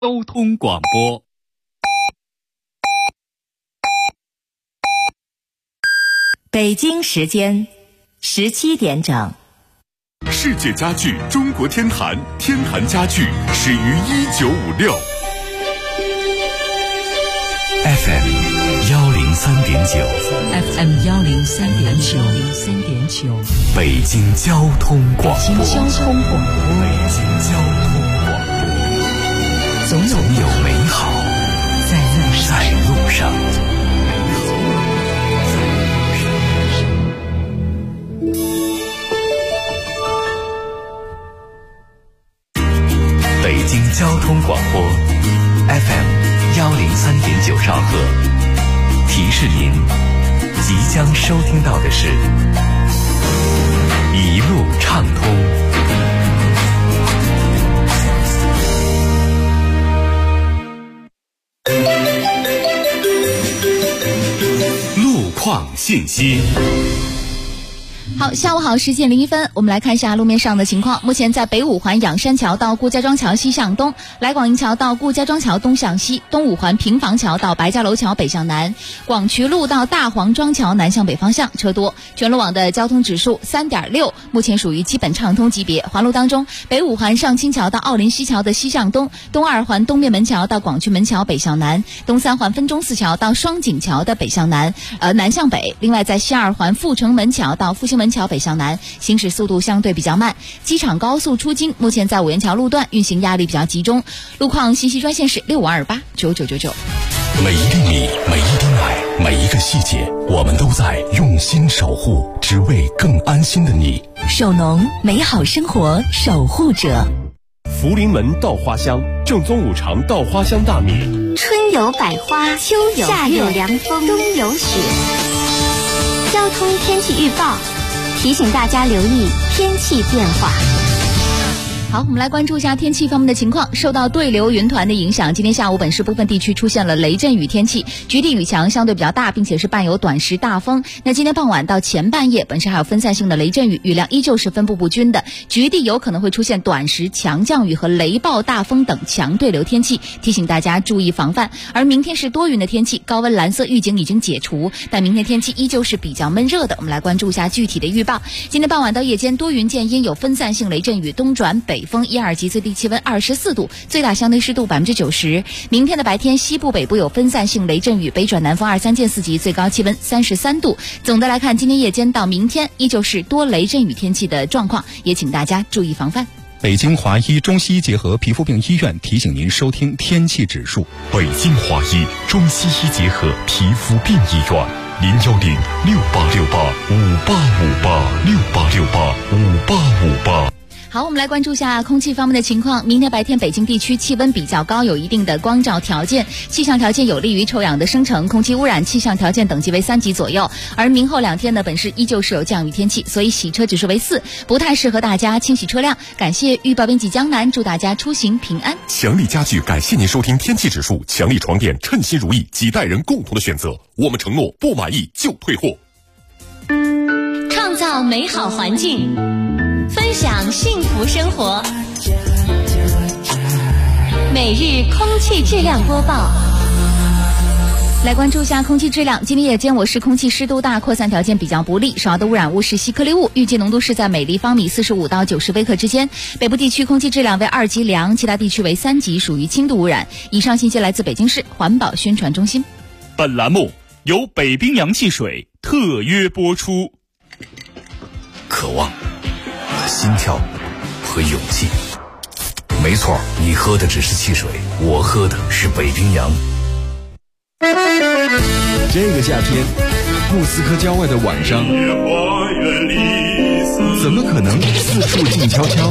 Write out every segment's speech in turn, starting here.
交通广播。 北京时间17点整。 世界家具中国天坛，天坛家具始于1956。 FM 103.9 FM 103.9 北京交通广播。 北京交通广播。总有美好在路上。北京交通广播 FM 103.9兆赫，提示您即将收听到的是一路畅通。 路况信息。 好，下午好，10点01分，我们来看一下路面上的情况。目前在北五环仰山桥到顾家庄桥西向东，来广营桥到顾家庄桥东向西，东五环平房桥到白家楼桥北向南，广渠路到大黄庄桥南向北方向车多。全路网的交通指数3.6，目前属于基本畅通级别。环路当中，北五环上清桥到奥林西桥的西向东，东二环东面门桥到广渠门桥北向南，东三环分钟寺桥到双井桥的北向南，南向北。另外，在西二环阜成门桥到复兴门桥北向南，行驶速度相对比较慢。机场高速出京，目前在五元桥路段运行压力比较集中。路况信息专线是65289999。 每一粒米，每一滴奶，每一个细节，我们都在用心守护，只为更安心的你。 首农，美好生活守护者。 福临门稻花香，正宗五常稻花香大米。 春有百花，秋有夏有凉风，冬有雪。交通天气预报提醒大家留意天气变化。 好，我们来关注一下天气方面的情况。受到对流云团的影响，今天下午本市部分地区出现了雷阵雨天气，局地雨强，相对比较大，并且是伴有短时大风。那今天傍晚到前半夜，本市还有分散性的雷阵雨，雨量依旧是分布不均的，局地有可能会出现短时强降雨和雷暴大风等强对流天气，提醒大家注意防范。而明天是多云的天气，高温蓝色预警已经解除，但明天天气依旧是比较闷热的。我们来关注一下具体的预报。今天傍晚到夜间多云见阴，有分散性雷阵雨，东转北风1、2级，最低气温24度，最大相对湿度90%。明天的白天，西部北部有分散性雷阵雨，北转南风2、3见4级，最高气温33度。总的来看，今天夜间到明天依旧是多雷阵雨天气的状况，也请大家注意防范。 北京华医中西医结合皮肤病医院提醒您收听天气指数。 北京华医中西医结合皮肤病医院，0106868585858，668685858。 好，我们来关注一下空气方面的情况。明天白天北京地区气温比较高，有一定的光照条件，气象条件有利于臭氧的生成，空气污染气象条件等级为3级左右。而明后2天呢，本市依旧是有降雨天气，所以洗车指数为4，不太适合大家清洗车辆。感谢预报编辑江南，祝大家出行平安。 强力家具感谢您收听天气指数，强力床垫称心如意，几代人共同的选择，我们承诺不满意就退货。 创造美好环境，分享幸福生活。每日空气质量播报。 来关注一下空气质量。今天夜间我市空气湿度大，扩散条件比较不利，主要的污染物是细颗粒物，预计浓度是在每立方米45到90微克之间。北部地区空气质量为2级良，其他地区为3级，属于轻度污染。以上信息来自北京市环保宣传中心。 本栏目由北冰洋汽水特约播出。 渴望、心跳和勇气。没错，你喝的只是汽水，我喝的是北冰洋。 这个夏天，莫斯科郊外的晚上，怎么可能四处静悄悄？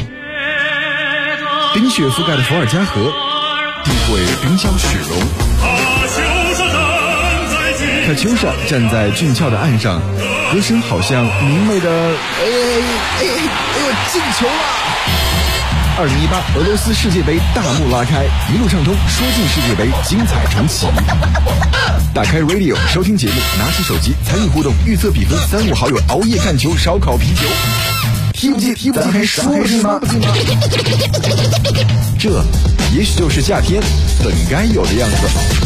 冰雪覆盖的伏尔加河，地会冰消雪融。卡秋莎站在俊俏的岸上，歌声好像明媚的进球了！2018俄罗斯世界杯大幕拉开，一路畅通，说进世界杯，精彩重启。打开 Radio 收听节目，拿起手机参与互动，预测比分，3、5好友熬夜看球，烧烤啤酒。 踢不进，咱还说不进吗？这也许就是夏天本该有的样子。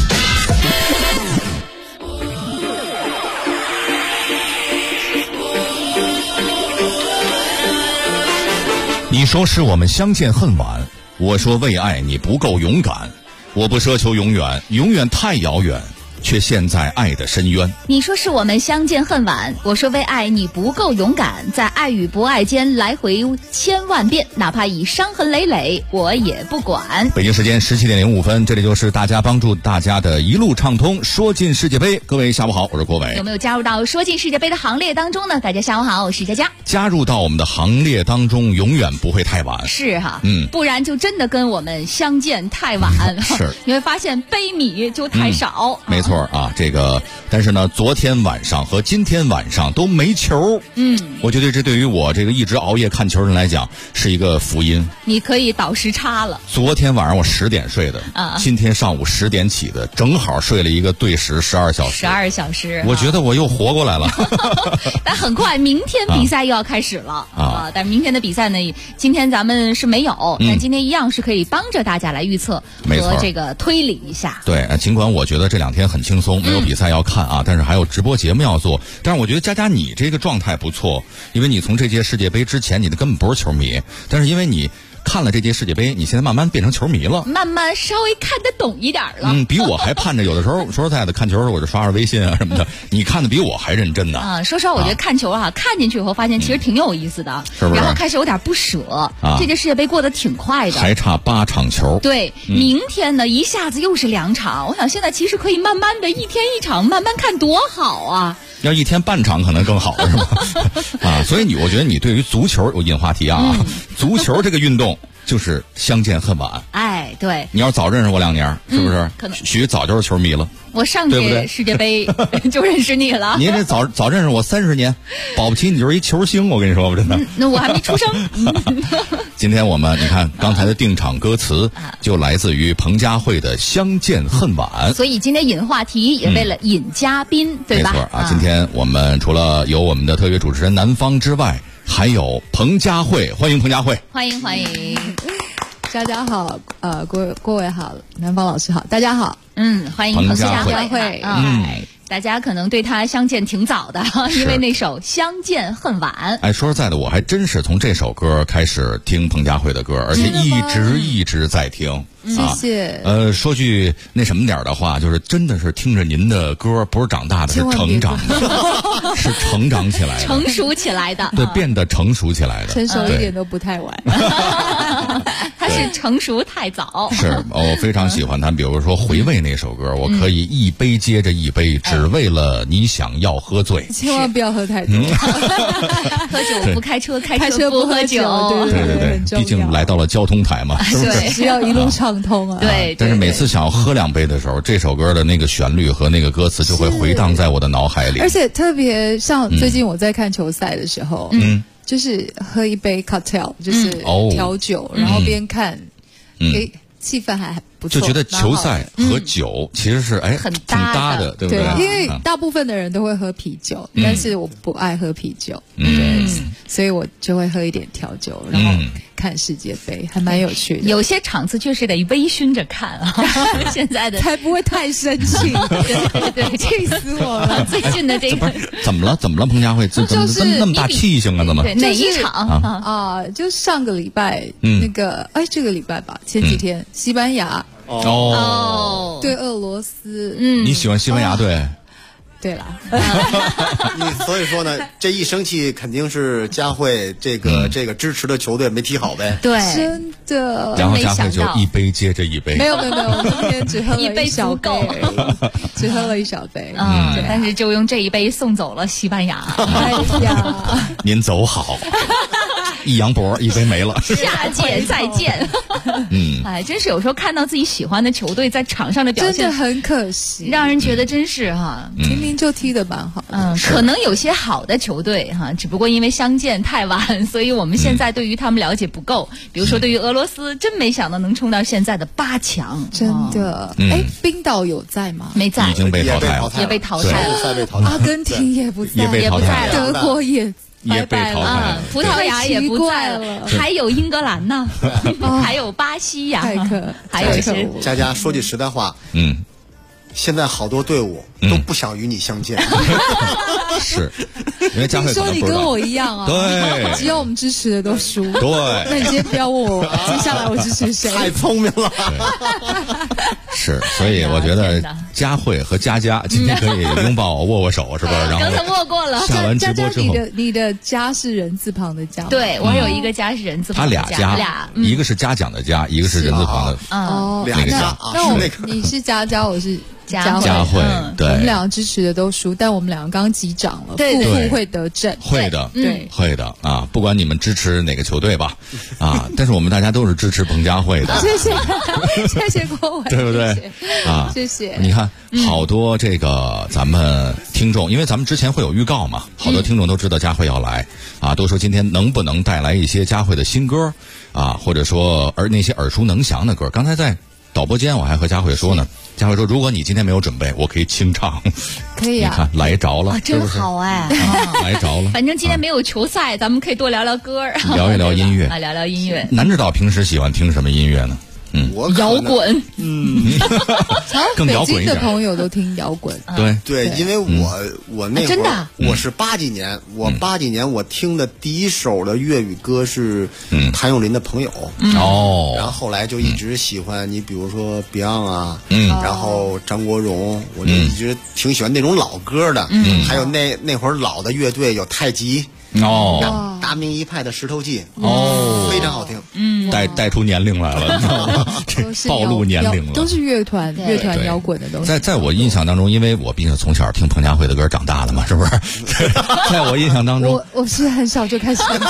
你说是我们相见恨晚，我说为爱你不够勇敢。我不奢求永远，永远太遥远，却陷在爱的深渊。 你说是我们相见恨晚，我说为爱你不够勇敢，在爱与不爱间来回千万遍，哪怕已伤痕累累，我也不管。 北京时间17:05，这里就是大家帮助大家的一路畅通说进世界杯。各位下午好，我是郭伟。 有没有加入到说进世界杯的行列当中呢？大家下午好，我是佳佳。 加入到我们的行列当中，永远不会太晚。 是哈，不然就真的跟我们相见太晚。 是， 你会发现杯米就太少。 没错啊，这个，但是呢，昨天晚上和今天晚上都没球。我觉得这对于我这个一直熬夜看球人来讲是一个福音。 你可以倒时差了。 昨天晚上我10点睡的，今天上午10点起的，正好睡了一个对时12小时。 12小时， 我觉得我又活过来了。 但很快，明天比赛又要开始了但是明天的比赛呢，今天咱们是没有，但今天一样是可以帮着大家来预测和这个推理一下。 对，尽管我觉得这2天很轻松，没有比赛要看但是还有直播节目要做。但是我觉得佳佳你这个状态不错，因为你从这届世界杯之前你的根本不是球迷，但是因为你看了这届世界杯，你现在慢慢变成球迷了， 慢慢稍微看得懂一点了。 比我还盼着。有的时候说实在的，看球的时候我就刷刷微信什么的，你看的比我还认真呢。 说实话，我觉得看球看进去以后发现其实挺有意思的， 是不是？ 然后开始有点不舍。这届世界杯过得挺快的， 还差8场球。 对，明天呢一下子又是2场。我想现在其实可以慢慢的一天一场慢慢看，多好啊！ 要一天半场可能更好，是吧？所以我觉得你对于足球，我引话题足球这个运动就是相见恨晚。 哎，对， 你要早认识我2年，是不是？ 可能许早就是球迷了。 我上届世界杯就认识你了。 你这早认识我30年，保不齐你就是一球星。我跟你说吧，真的。 那我还没出生。 今天我们你看刚才的定场歌词就来自于彭佳慧的《相见恨晚》。 所以今天引话题也为了引嘉宾，对吧？ 没错今天我们除了有我们的特约主持人南方之外，还有彭佳慧，欢迎彭佳慧， 欢迎。 大家好，郭伟好，南方老师好，大家好， 欢迎彭佳慧。 大家可能对他相见挺早的，因为那首《相见恨晚》。 说实在的，我还真是从这首歌开始听彭佳慧的歌，而且一直在听。 谢谢。 说句那什么点的话，就是真的是听着您的歌，不是长大的，是成长的，是成长起来的， 成熟起来的， 对，变得成熟起来的， 成熟一点都不太晚。 他是成熟太早。 是，我非常喜欢他。比如说《回味》那首歌，我可以一杯接着一杯，只为了你想要喝醉。 千万不要喝太多。 喝酒不开车，开车不喝酒。 对，毕竟来到了交通台嘛，是不是？ 是要一路畅通啊。 对。 但是每次想要喝2杯的时候，这首歌的那个旋律和那个歌词就会回荡在我的脑海里。 而且特别像最近我在看球赛的时候，就是喝一杯 cocktail， 就是调酒，然后边看，气氛还不错， 就觉得球赛和酒其实是很挺搭的，对不对？ 因为大部分的人都会喝啤酒，但是我不爱喝啤酒，对，所以我就会喝一点调酒，然后看世界杯，还蛮有趣的。 有些场次确实得微醺着看现在的才不会太生气。对，气死我了！ 最近的这个怎么了？彭佳慧就是那么大气性啊？怎么？ 哪一场就上个礼拜那个这个礼拜吧，前几天西班牙对俄罗斯。 你喜欢西班牙队？ 对啦。 所以说呢，这一生气肯定是佳慧这个支持的球队没踢好呗。 对， 真的。 然后佳慧就一杯接着一杯。 没有，我今天只喝了一小杯而已，只喝了一小杯。 但是就用这一杯送走了西班牙。 哎呀， 您走好。一扬脖，一杯没了。 下届再见。真是有时候看到自己喜欢的球队在场上的表现， 真的很可惜， 让人觉得真是明明就踢得蛮好。 可能有些好的球队只不过因为相见太晚，所以我们现在对于他们了解不够。比如说对于俄罗斯，真没想到能冲到现在的8强。 真的。冰岛有在吗？ 没在， 已经被淘汰了， 也被淘汰了。 阿根廷也不在， 也被淘汰了。 德国也也被淘汰， 葡萄牙也不在了，还有英格兰呢，还有巴西呀，还有一些。 佳说句实在话，现在好多队伍都不想与你相见。 是，因为佳慧说你跟我一样啊， 对， 只要我们支持的都输。 对， 那你今天不要问我接下来我支持谁？ 太聪明了。 是，所以我觉得佳慧和佳今天可以拥抱握握手，是不是？然后刚才握过了。 下完直播之后， 你的佳是人字旁的佳。 对，我有一个佳是人字旁的佳。 他俩，一个是嘉奖的嘉，一个是人字旁的。 俩佳。 那你是佳，我是。 佳慧，对， 我们两个支持的都输，但我们两个刚击掌了，负会得正， 会的， 对， 会的啊！不管你们支持哪个球队吧，啊，但是我们大家都是支持彭佳慧的。 谢谢郭伟， 对不对？啊， 谢谢。 你看，好多这个咱们听众，因为咱们之前会有预告嘛，好多听众都知道佳慧要来啊，都说今天能不能带来一些佳慧的新歌啊，或者说那些耳熟能详的歌。刚才在导播间我还和佳慧说呢，佳慧说如果你今天没有准备，我可以清唱。 可以啊， 你看来着了， 真好哎， 来着了。 反正今天没有球赛，咱们可以多聊聊歌， 聊一聊音乐啊，聊聊音乐。 南指导平时喜欢听什么音乐呢？ 摇滚， 更摇滚一点。 北京的朋友都听摇滚， 对，因为我那会儿我是80几年，我80几年我听的第一首的粤语歌是谭咏麟的《朋友》 哦， 然后后来就一直喜欢你，比如说 Beyond 啊，然后张国荣，我就一直挺喜欢那种老歌的，还有那会儿老的乐队有太极。大明一派的石头记非常好听， 带出年龄来了，你知道吗？这暴露年龄了， 都是乐团摇滚的东西。 在我印象当中，因为我毕竟从小听彭佳慧的歌长大的嘛，是不是？在我印象当中， 我是很小就开始听。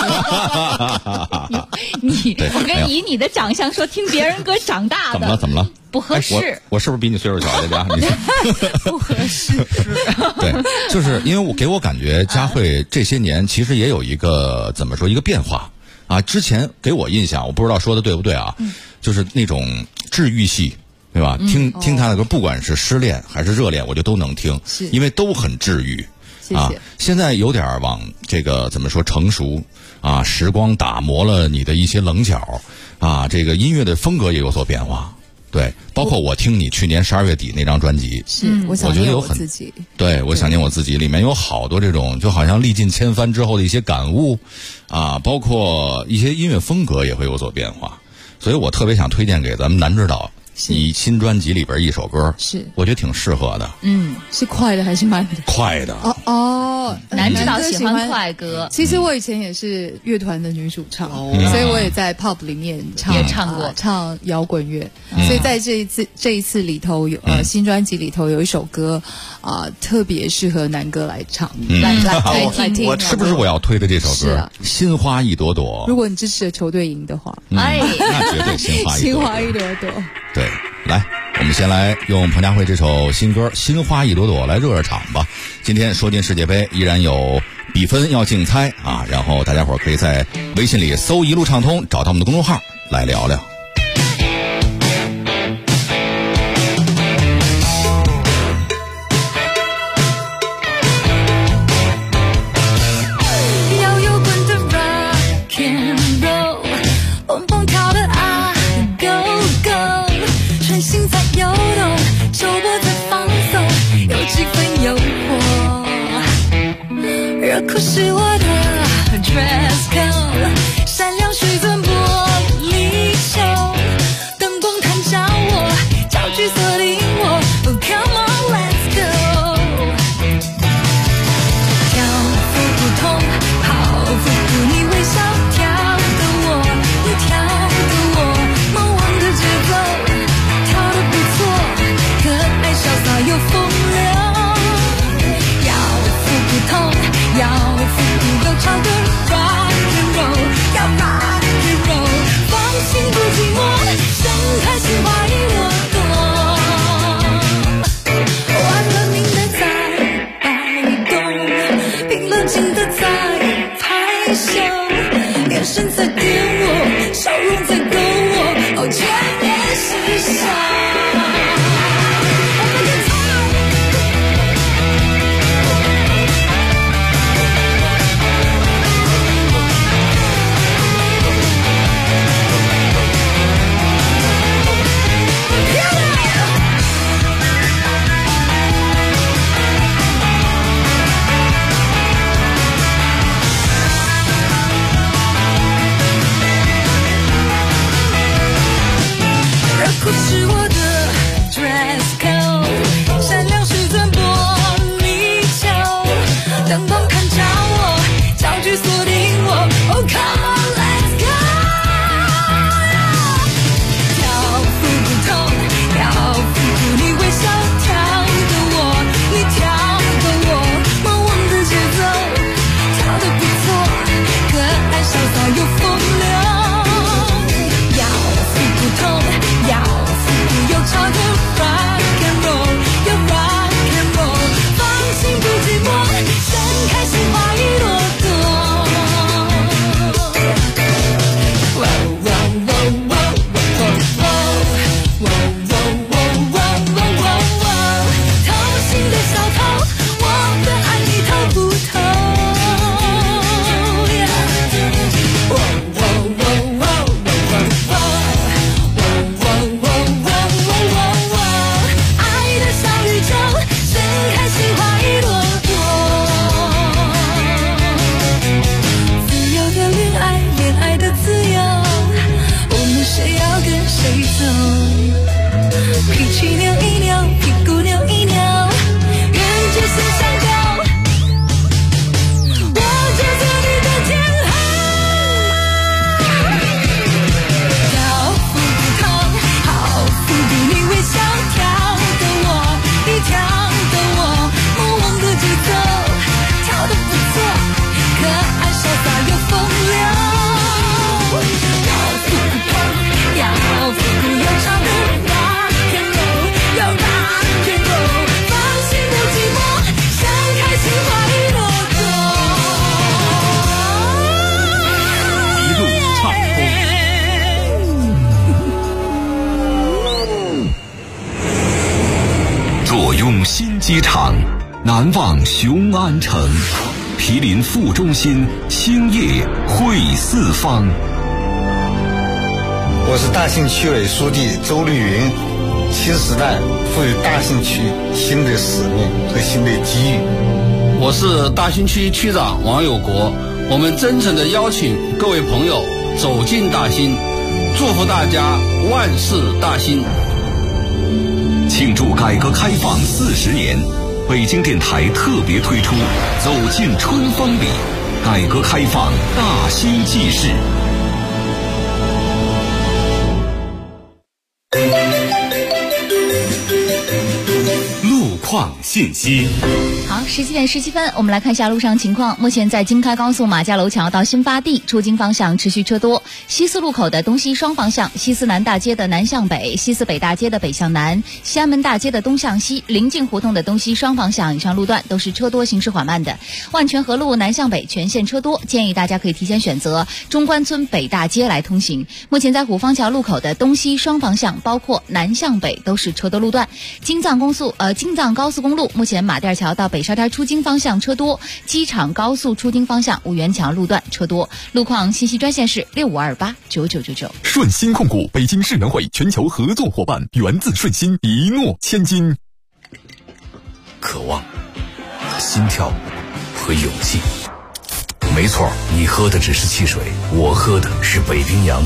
我跟你的长相说听别人歌长大的， 怎么了？ 不合适， 我是不是比你岁数小一点？ 不合适。 对，就是因为给我感觉佳慧这些年其实也有一个怎么说一个变化啊。之前给我印象，我不知道说的对不对啊，就是那种治愈系，对吧？听他的歌，不管是失恋还是热恋，我就都能听，因为都很治愈。啊，现在有点往这个怎么说成熟啊，时光打磨了你的一些棱角啊，这个音乐的风格也有所变化。对，包括我听你去年12月底那张专辑， 我觉得有很自己。 对，我想念我自己，里面有好多这种就好像历尽千帆之后的一些感悟啊，包括一些音乐风格也会有所变化，所以我特别想推荐给咱们南指导你新专辑里边一首歌，我觉得挺适合的。 是快的还是慢的？ 快的。 南指导喜欢快歌。 其实我以前也是乐团的女主唱，所以我也在 pop 里面唱过唱摇滚乐。所以在这一次里头有新专辑里头有一首歌特别适合南哥来唱，来听。 我是不是我要推的这首歌？心花一朵朵。 如果你支持的球队赢的话， 那绝对心花一朵朵。 对，来，我们先来用彭佳慧这首新歌《心花一朵朵》来热热场吧。今天说进世界杯依然有比分要竞猜啊，然后大家伙可以在微信里搜一路畅通，找到我们的公众号来聊聊。 可是我的 dress code 闪亮水钻玻璃球，灯光弹着我，焦距锁定我 Come on let's go， 跳舞不痛，跑步不你微笑，跳的我，你跳的我，梦幻的节奏，跳得不错，可爱潇洒又风流，要复不痛，要复古又潮的 rock and roll， 是我的 dress code， 闪亮水钻玻璃球，灯光看着我，焦距锁定我。Oh come on let's go， 跳舞不痛，跳舞不你微笑跳的我，你跳的我，梦忘的节奏，跳得不错，可爱潇洒又风流。要复不痛，要复不又唱的 rock and roll， 要 rock and roll， 放心不寂寞，盛开心花一朵朵。偷心的小偷，我的爱你偷不偷？爱的小宇宙，盛开心花一朵朵。自由的恋爱，恋爱的自由，我们谁要跟谁走？脾气扭一扭，屁股扭一扭，缘就先相交。我就做你的天后，跳舞不痛，好复古你微笑跳的我，你跳的我，梦忘的节奏，跳得不错，可爱潇洒又风流。要复古痛，要复古又唱的 rock and roll， 要 rock and roll， 放心不寂寞，盛开心花一朵朵。 一路畅通。 坐拥新机场，难忘雄安城，毗邻副中心，兴业汇四方。 我是大兴区委书记周绿云，新时代赋予大兴区新的使命和新的机遇。 我是大兴区区长王有国，我们真诚地邀请各位朋友走进大兴，祝福大家万事大兴。 庆祝改革开放40年，北京电台特别推出《走进春风里》，改革开放大兴纪事。 路况信息。 好，17点17分，我们来看一下路上情况。目前在京开高速马家楼桥到新发地出京方向持续车多，西四路口的东西双方向，西四南大街的南向北，西四北大街的北向南，西安门大街的东向西，临近胡同的东西双方向以上路段都是车多，行驶缓慢的。万泉河路南向北全线车多，建议大家可以提前选择中关村北大街来通行。目前在虎坊桥路口的东西双方向，包括南向北都是车多路段。京藏高速公路目前马甸桥到北沙滩出京方向车多，机场高速出京方向五元桥路段车多。路况信息专线是65289999。 顺鑫控股北京世能会全球合作伙伴，源自顺鑫，一诺千金。 渴望、心跳和勇气。没错，你喝的只是汽水，我喝的是北冰洋。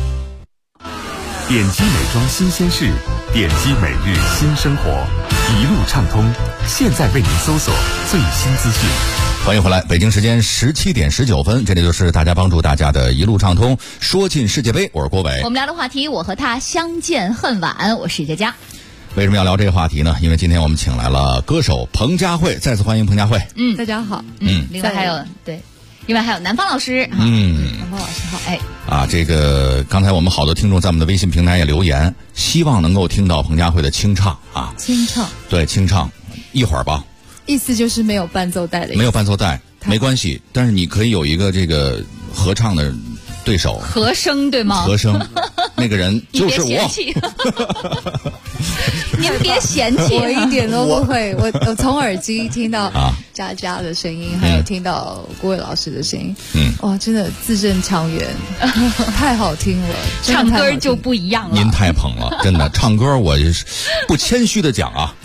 点击美妆新鲜事，点击每日新生活，一路畅通。现在为您搜索最新资讯。 欢迎回来，北京时间17点19分，这里就是大家帮助大家的一路畅通，说进世界杯。我是郭伟。 我们聊的话题，我和他相见恨晚。我是佳佳。 为什么要聊这个话题呢？因为今天我们请来了歌手彭佳慧，再次欢迎彭佳慧。 大家好。 另外还有另外还有南方老师。南方老师好。 这个刚才我们好多听众在我们的微信平台也留言，希望能够听到彭佳慧的清唱啊。 清唱。对， 清唱，一会儿吧。 意思就是没有伴奏带的意思。 没有伴奏带没关系，但是你可以有一个这个合唱的对手。 和声对吗？ 和声，那个人就是我。 您别嫌弃， 我一点都不会。我从耳机听到佳佳的声音，还有听到郭伟老师的声音，哇，真的字正腔圆，太好听了。 唱歌就不一样了。 您太捧了，真的，唱歌我不谦虚的讲啊，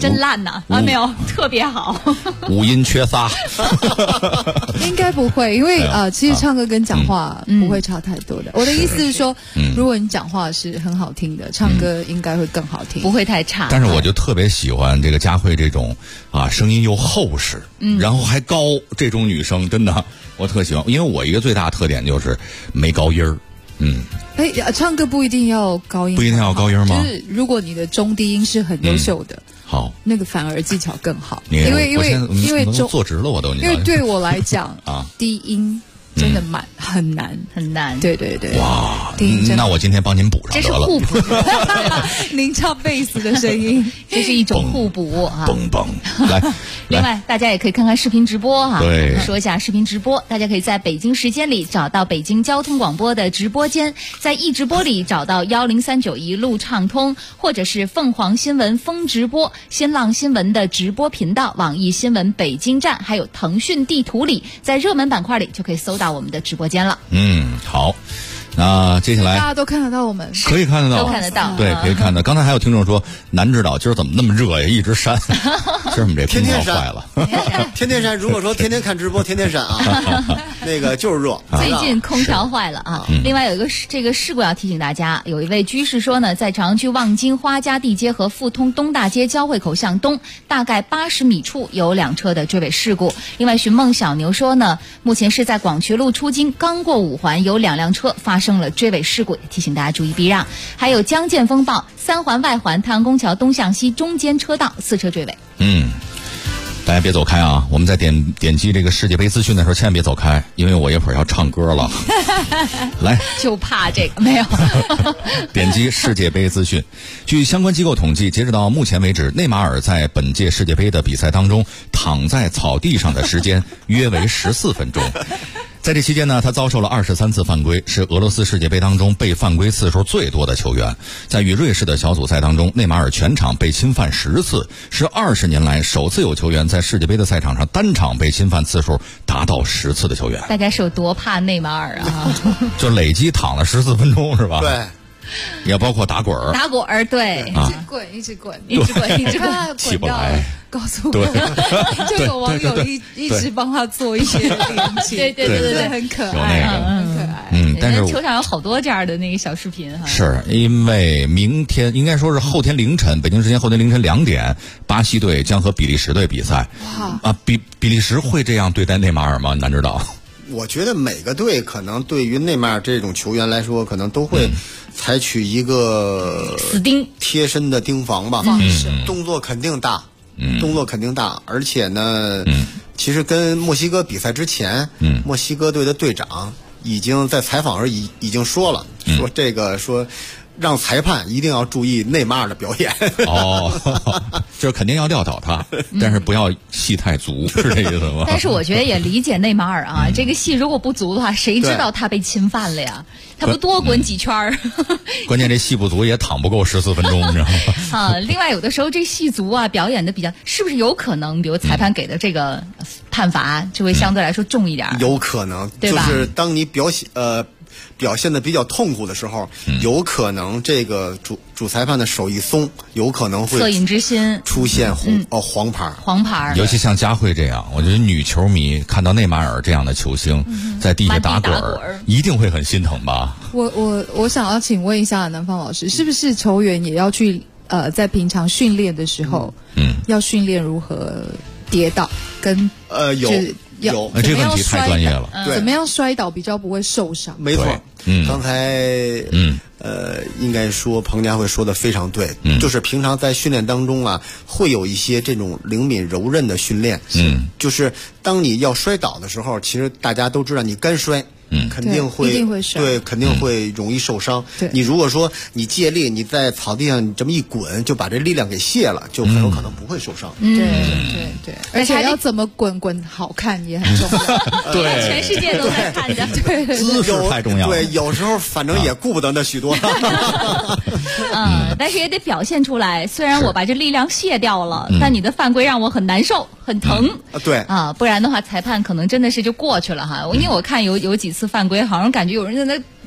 真烂呐！没有，特别好。 五音缺仨。 应该不会，因为其实唱歌跟讲话不会差太多的。我的意思是说，如果你讲话是很好听的，唱歌应该会更好听， 不会太差。 但是我就特别喜欢这个佳慧这种声音又厚实，然后还高这种女生，真的我特喜欢。因为我一个最大的特点就是没高音儿。 唱歌不一定要高音， 不一定要高音吗？ 就是如果你的中低音是很优秀的， 好， 那个反而技巧更好。 因为坐直了我都， 因为对我来讲低音真的很难很难。 对对对， 哇，那我今天帮您补上得了。 这是互补。 您唱贝斯的声音， 这是一种互补啊。 嘣嘣，来。 另外，大家也可以看看视频直播哈。 对， 说一下视频直播，大家可以在北京时间里找到北京交通广播的直播间，在易直播里找到10391一路畅通，或者是凤凰新闻风直播、新浪新闻的直播频道、网易新闻北京站，还有腾讯地图里，在热门板块里就可以搜到我们的直播间了。 好。那接下来大家都看得到我们， 可以看得到， 都看得到， 对，可以看到。刚才还有听众说，南指导今儿怎么那么热呀，一直扇，今儿我们这空调坏了， 天天扇。如果说天天看直播，天天扇那个就是热。 最近空调坏了啊。另外有一个这个事故要提醒大家，有一位居士说呢，在朝阳区望京花家地街和富通东大街交汇口向东，大概80米处有2车的追尾事故。另外寻梦小牛说呢，目前是在广渠路出京，刚过5环，有2辆车发生了追尾事故，提醒大家注意避让。还有江建风暴3环外环太阳宫桥东向西中间车道4车追尾。 大家别走开啊！我们在点击这个世界杯资讯的时候，千万别走开，因为我一会儿要唱歌了。来， 就怕这个没有。 点击世界杯资讯。据相关机构统计，截止到目前为止，内马尔在本届世界杯的比赛当中，躺在草地上的时间约为14分钟。在这期间呢，他遭受了23次犯规，是俄罗斯世界杯当中被犯规次数最多的球员。在与瑞士的小组赛当中，内马尔全场被侵犯10次，是20年来首次有球员在世界杯的赛场上单场被侵犯次数达到10次的球员。 大家是有多怕内马尔啊？ 就累计躺了14分钟是吧？ 对。 也包括打滚儿， 对， 一直滚， 起不来。 告诉我，就有网友一直帮他做一些连接， 对， 很可爱，很可爱。 但是球场有好多这样的那个小视频哈。 是因为明天应该说是后天凌晨，北京时间后天凌晨2点，巴西队将和比利时队比赛。比利时会这样对待内马尔吗？难知道。 我觉得每个队可能对于内马尔这种球员来说，可能都会采取一个死盯贴身的盯防吧，动作肯定大，而且呢，其实跟墨西哥比赛之前，墨西哥队的队长已经在采访时已经说了，说让裁判一定要注意内马尔的表演。 就是肯定要撂倒他，但是不要戏太足，是这意思吗？ 但是我觉得也理解内马尔啊，这个戏如果不足的话，谁知道他被侵犯了呀？他不多滚几圈儿。 关键这戏不足也躺不够14分钟，你知道吗？ 另外有的时候这戏足啊，表演的比较，是不是有可能，比如裁判给的这个判罚就会相对来说重一点？ 有可能， 对吧？ 就是当你表现的比较痛苦的时候，有可能这个主裁判的手一松，有可能会恻隐之心出现黄牌。 尤其像佳慧这样，我觉得女球迷看到内马尔这样的球星在地下打滚一定会很心疼吧？ 我想要请问一下南方老师，是不是球员也要去在平常训练的时候，要训练如何跌倒跟有这个问题太专业了。 怎么样摔倒比较不会受伤？ 没错，刚才应该说彭佳慧说的非常对，就是平常在训练当中啊，会有一些这种灵敏柔韧的训练。就是当你要摔倒的时候，其实大家都知道你干摔。肯定会摔， 对，肯定会容易受伤。你如果说你借力，你在草地上你这么一滚，就把这力量给卸了，就很有可能不会受伤。 对，而且要怎么滚好看也很重要。 对， 全世界都在看着。 对， 姿势太重要了。 对，有时候反正也顾不得那许多。 但是也得表现出来。虽然我把这力量卸掉了，但你的犯规让我很难受，很疼。 对不然的话，裁判可能真的是就过去了哈。因为我看有几次犯规，好像感觉有人在那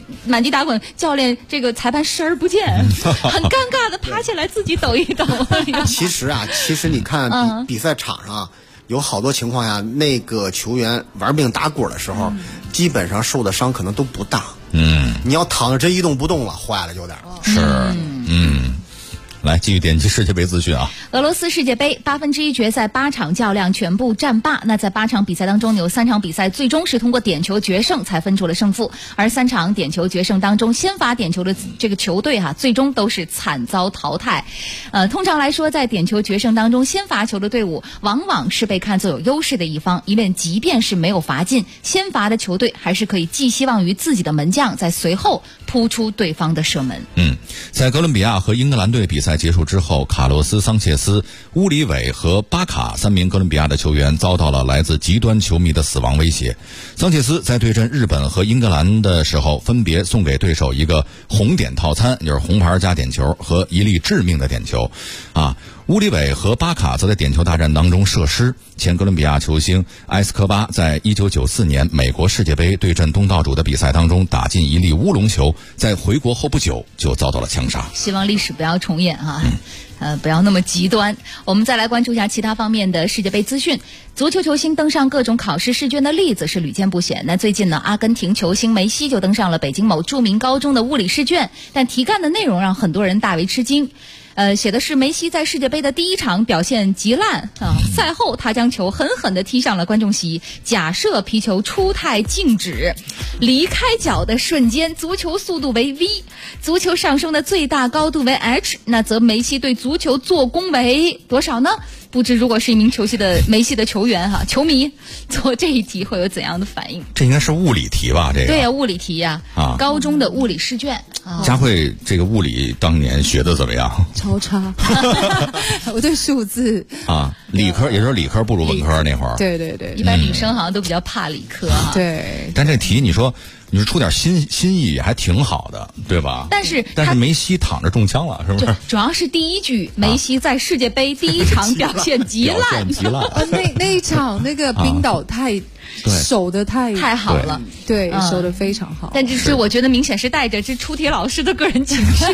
满地打滚，教练这个裁判视而不见，很尴尬的爬起来自己抖一抖。 其实你看比赛场上有好多情况下，那个球员玩命打滚的时候，基本上受的伤可能都不大。你要躺着真一动不动了，坏了有点。 是，来继续点击世界杯资讯啊！ 俄罗斯世界杯1/8决赛8场较量全部战罢。那在8场比赛当中，有3场比赛最终是通过点球决胜才分出了胜负，而3场点球决胜当中，先罚点球的这个球队最终都是惨遭淘汰。通常来说，在点球决胜当中，先罚球的队伍往往是被看作有优势的一方，因为即便是没有罚进，先罚的球队还是可以寄希望于自己的门将在随后扑出对方的射门。 在哥伦比亚和英格兰队比赛结束之后，卡洛斯·桑切斯、乌里韦和巴卡3名哥伦比亚的球员遭到了来自极端球迷的死亡威胁。桑切斯在对阵日本和英格兰的时候，分别送给对手一个红点套餐，就是红牌加点球和一粒致命的点球。乌里韦和巴卡则在点球大战当中射失。前哥伦比亚球星埃斯科巴在1994年美国世界杯对阵东道主的比赛当中打进一粒乌龙球，在回国后不久就遭到了枪杀。 希望历史不要重演不要那么极端。我们再来关注一下其他方面的世界杯资讯。足球球星登上各种考试试卷的例子是屡见不鲜。那最近呢，阿根廷球星梅西就登上了北京某著名高中的物理试卷，但题干的内容让很多人大为吃惊。写的是梅西在世界杯的第1场表现极烂赛后他将球狠狠地踢向了观众席，假设皮球出态静止，离开脚的瞬间，足球速度为 v， 足球上升的最大高度为 h， 那则梅西对足球做功为多少呢？不知如果是一名梅西的球员球迷做这一题会有怎样的反应？ 这应该是物理题吧？这个对呀，物理题呀，高中的物理试卷。 佳慧，这个物理当年学的怎么样？ 超差，我对数字理科，也就是理科不如文科那会儿。 对对对， 一般女生好像都比较怕理科对， 但这题你说出点心意也还挺好的，对吧？ 但是梅西躺着中枪了，是不是？ 主要是第一句，梅西在世界杯第1场表现极烂， 那一场那个冰岛守得太好了，对，守得非常好。 但这我觉得明显是带着这出题老师的个人情绪。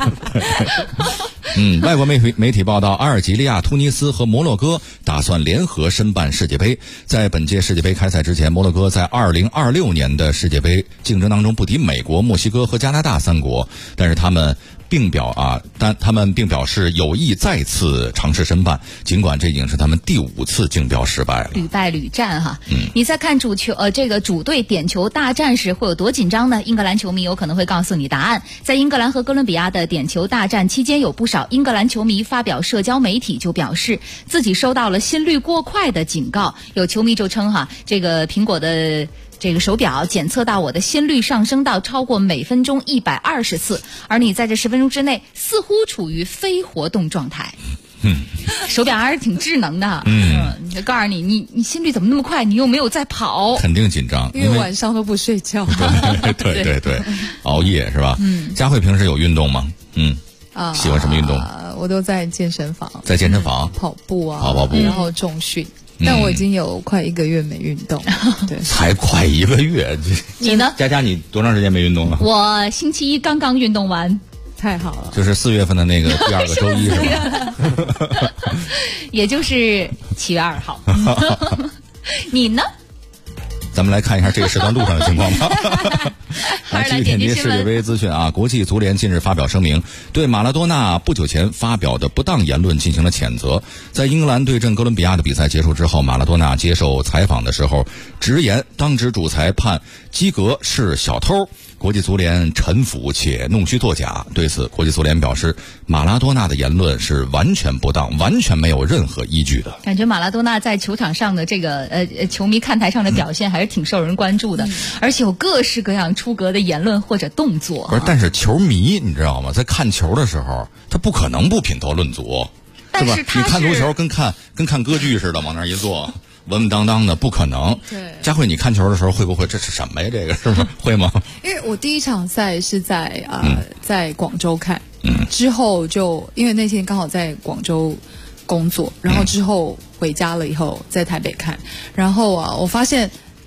外国媒体报道，阿尔及利亚、突尼斯和摩洛哥打算联合申办世界杯。在本届世界杯开赛之前，摩洛哥在2026年的世界杯竞争当中不敌美国、墨西哥和加拿大3国，但是他们并表示有意再次尝试申办，尽管这已经是他们第5次竞标失败了， 屡败屡战你在看主队点球大战时会有多紧张呢？英格兰球迷有可能会告诉你答案。在英格兰和哥伦比亚的点球大战期间，有不少英格兰球迷发表社交媒体就表示自己收到了心率过快的警告。有球迷就称这个苹果的这个手表检测到我的心率上升到超过每分钟120次，而你在这10分钟之内似乎处于非活动状态。手表还是挺智能的。就告诉你心率怎么那么快，你又没有在跑， 肯定紧张， 因为晚上都不睡觉。 对，熬夜是吧？佳慧平时有运动吗？喜欢什么运动？ 我都在健身房。 在健身房跑步跑步， 然后重训。但我已经有快1个月没运动。对， 才快1个月。 你呢？ 佳你多长时间没运动了？ 我星期1刚刚运动完。 太好了， 就是4月份的那个第2个周一是吧？ 也就是7月2号。你呢？ 咱们来看一下这个时段路上的情况吧。来继续点击世界杯资讯国际足联近日发表声明，对马拉多纳不久前发表的不当言论进行了谴责。在英格兰对阵哥伦比亚的比赛结束之后，马拉多纳接受采访的时候直言，当值主裁判基格是小偷。国际足联臣服且弄虚作假。对此，国际足联表示，马拉多纳的言论是完全不当，完全没有任何依据的。 感觉马拉多纳在球场上的这个球迷看台上的表现还是挺受人关注的，而且有各式各样出格的言论或者动作。 不是，但是球迷你知道吗？在看球的时候，他不可能不品头论足， 但是你看足球跟看歌剧似的，往那儿一坐。稳稳当当的，不可能。 对， 佳慧，你看球的时候会不会这是什么呀？这个是不是会吗？ 因为我第1场赛是在广州看，之后就因为那天刚好在广州工作，然后之后回家了以后在台北看，然后我发现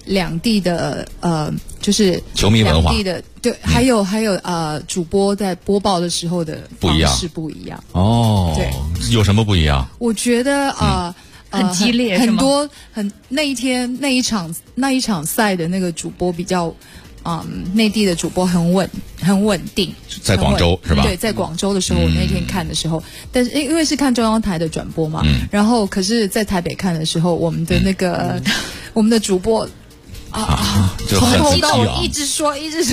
两地的就是球迷文化两地的对，还有主播在播报的时候的方式不一样哦。 对， 有什么不一样？ 我觉得很激烈， 很多那一场赛的那个主播比较。内地的主播很稳定， 在广州是吧？ 对，在广州的时候，我那天看的时候，但是因为是看中央台的转播嘛，然后可是在台北看的时候，我们的那个我们的主播就从头很到尾一直说，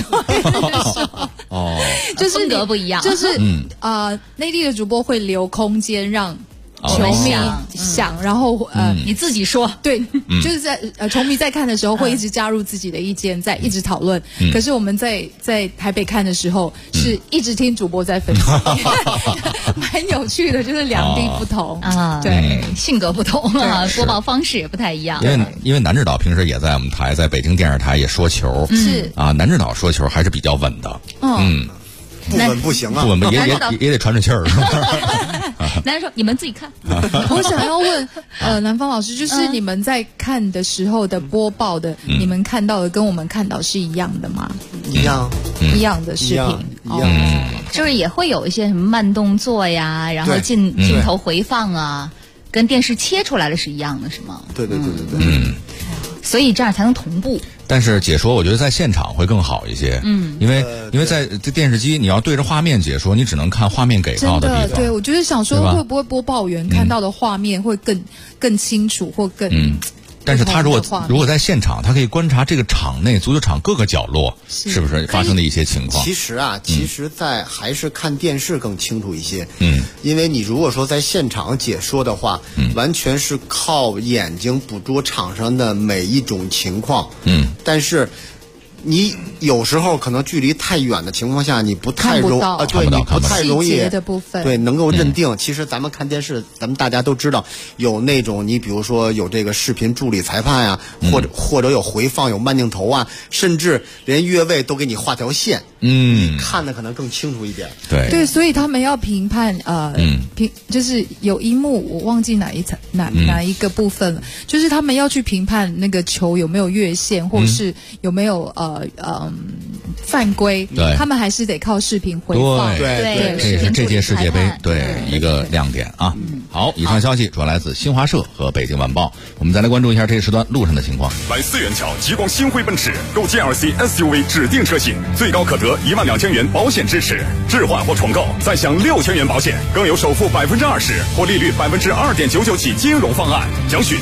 哦，就是风格不一样， 就是内地的主播会留空间让。球迷想，然后你自己说， 对，就是在球迷在看的时候会一直加入自己的意见，在一直讨论。可是我们在台北看的时候是一直听主播在分析，蛮有趣的，就是两地不同啊，对，性格不同啊，播报方式也不太一样。 因为南指导平时也在我们台，在北京电视台也说球， 是啊，南指导说球还是比较稳的， 不稳不行啊， 不稳也得喘着气儿。 男人说：“你们自己看。” 我想要问南方老师，就是你们在看的时候的播报的，你们看到的跟我们看到是一样的吗？ 一样的视频， 就是也会有一些什么慢动作呀，然后镜头回放啊，跟电视切出来的是一样的，是吗？ 对， 所以这样才能同步。 但是解说，我觉得在现场会更好一些。因为在电视机，你要对着画面解说，你只能看画面给到的地方。 对，我就是想说，会不会播报员看到的画面会更清楚，或更但是他如果在现场，他可以观察这个场内足球场各个角落是不是发生的一些情况。 其实在还是看电视更清楚一些。因为你如果说在现场解说的话，完全是靠眼睛捕捉场上的每一种情况。但是你有时候可能距离太远的情况下，你不太容易对能够认定。其实咱们看电视，咱们大家都知道有那种，你比如说有这个视频助理裁判呀，或者有回放、有慢镜头啊，甚至连越位都给你画条线，看的可能更清楚一点。 对，所以他们要评判就是有一幕我忘记哪一个部分了，就是他们要去评判那个球有没有越线，或是有没有犯规，他们还是得靠视频回放。 对，这也是这届世界杯一个亮点啊。好，以上消息主要来自新华社和北京晚报。我们再来关注一下这一时段路上的情况。 来4元桥极光星辉奔驰购 GLC SUV 指定车型，最高可得12000元保险支持，置换或重购再享6000元保险，更有首付20%或利率2.99%起金融方案。详询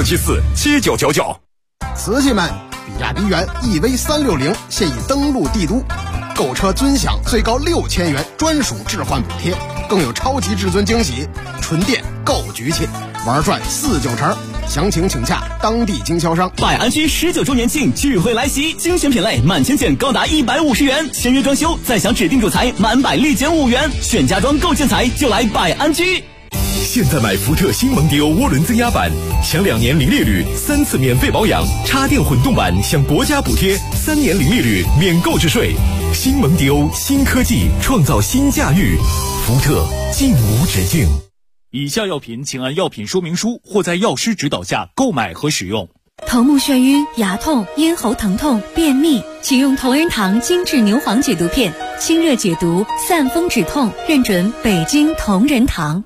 84747999。 瓷器们，比亚迪元 EV360现已登陆帝都，购车尊享最高6000元专属置换补贴，更有超级至尊惊喜，纯电够局气，玩转49成。详情请洽当地经销商。 百安居19周年庆聚会来袭，精选品类满千件高达150元，签约装修再享指定主材满100立减5元，选家装购建材就来百安居。 现在买福特新蒙迪欧涡轮增压版，享2年零利率，3次免费保养；插电混动版享国家补贴，3年零利率，免购置税。新蒙迪欧，新科技创造新驾驭，福特尽无止境。 以下药品请按药品说明书或在药师指导下购买和使用。 头目眩晕、牙痛、咽喉疼痛、便秘，请用同仁堂精致牛黄解毒片，清热解毒，散风止痛，认准北京同仁堂。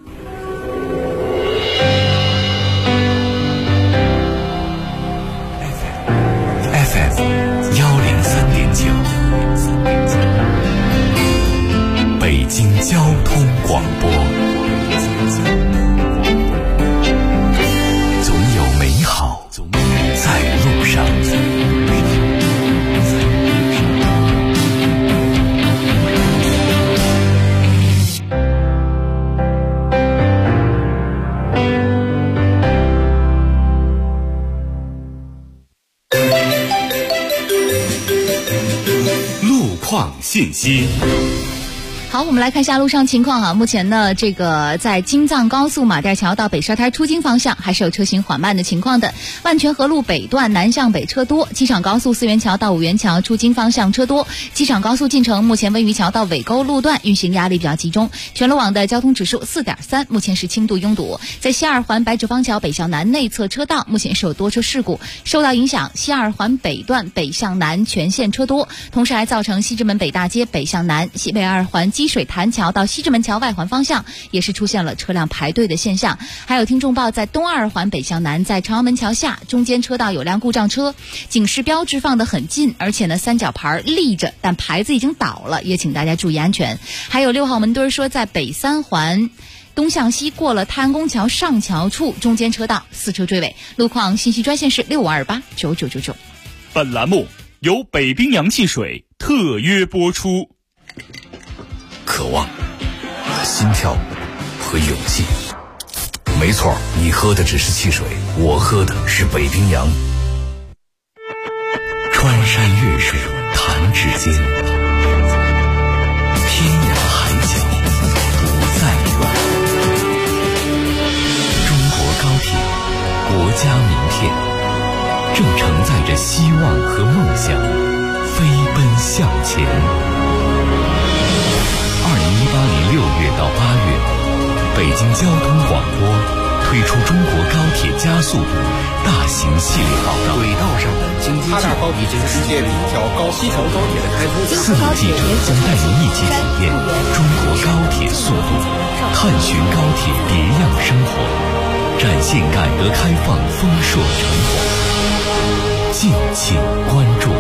北京交通广播，总有美好在路上。 路况信息。 好，我们来看一下路上情况啊。目前呢，这个在京藏高速马甸桥到北沙滩出京方向还是有车行缓慢的情况的。万泉河路北段南向北车多，机场高速四元桥到五元桥出京方向车多。机场高速进城目前温榆桥到尾沟路段运行压力比较集中，全路网的交通指数4.3，目前是轻度拥堵。在西二环白纸坊桥北向南内侧车道目前是有多车事故，受到影响，西二环北段北向南全线车多，同时还造成西直门北大街北向南、西北二环积水潭桥到西直门桥外环方向也是出现了车辆排队的现象。还有听众报，在东二环北向南，在朝阳门桥下中间车道有辆故障车，警示标志放得很近，而且呢三角牌立着，但牌子已经倒了，也请大家注意安全。还有6号门墩说，在北三环东向西过了太安宫桥上桥处，中间车道4车追尾。路况信息专线是6528999999。 本栏目由北冰洋汽水特约播出。 渴望、心跳和勇气。没错，你喝的只是汽水，我喝的是北冰洋。穿山越水弹指间，天涯海角不再远。中国高铁，国家名片，正承载着希望和梦想，飞奔向前。2018年6月到8月，北京交通广播推出中国高铁加速度大型系列报道，轨道上的经济计划已经世界第一条西条高铁的开通。4路记者将带您一起体验中国高铁速度，探寻高铁别样生活，展现改革开放丰硕成果。敬请关注。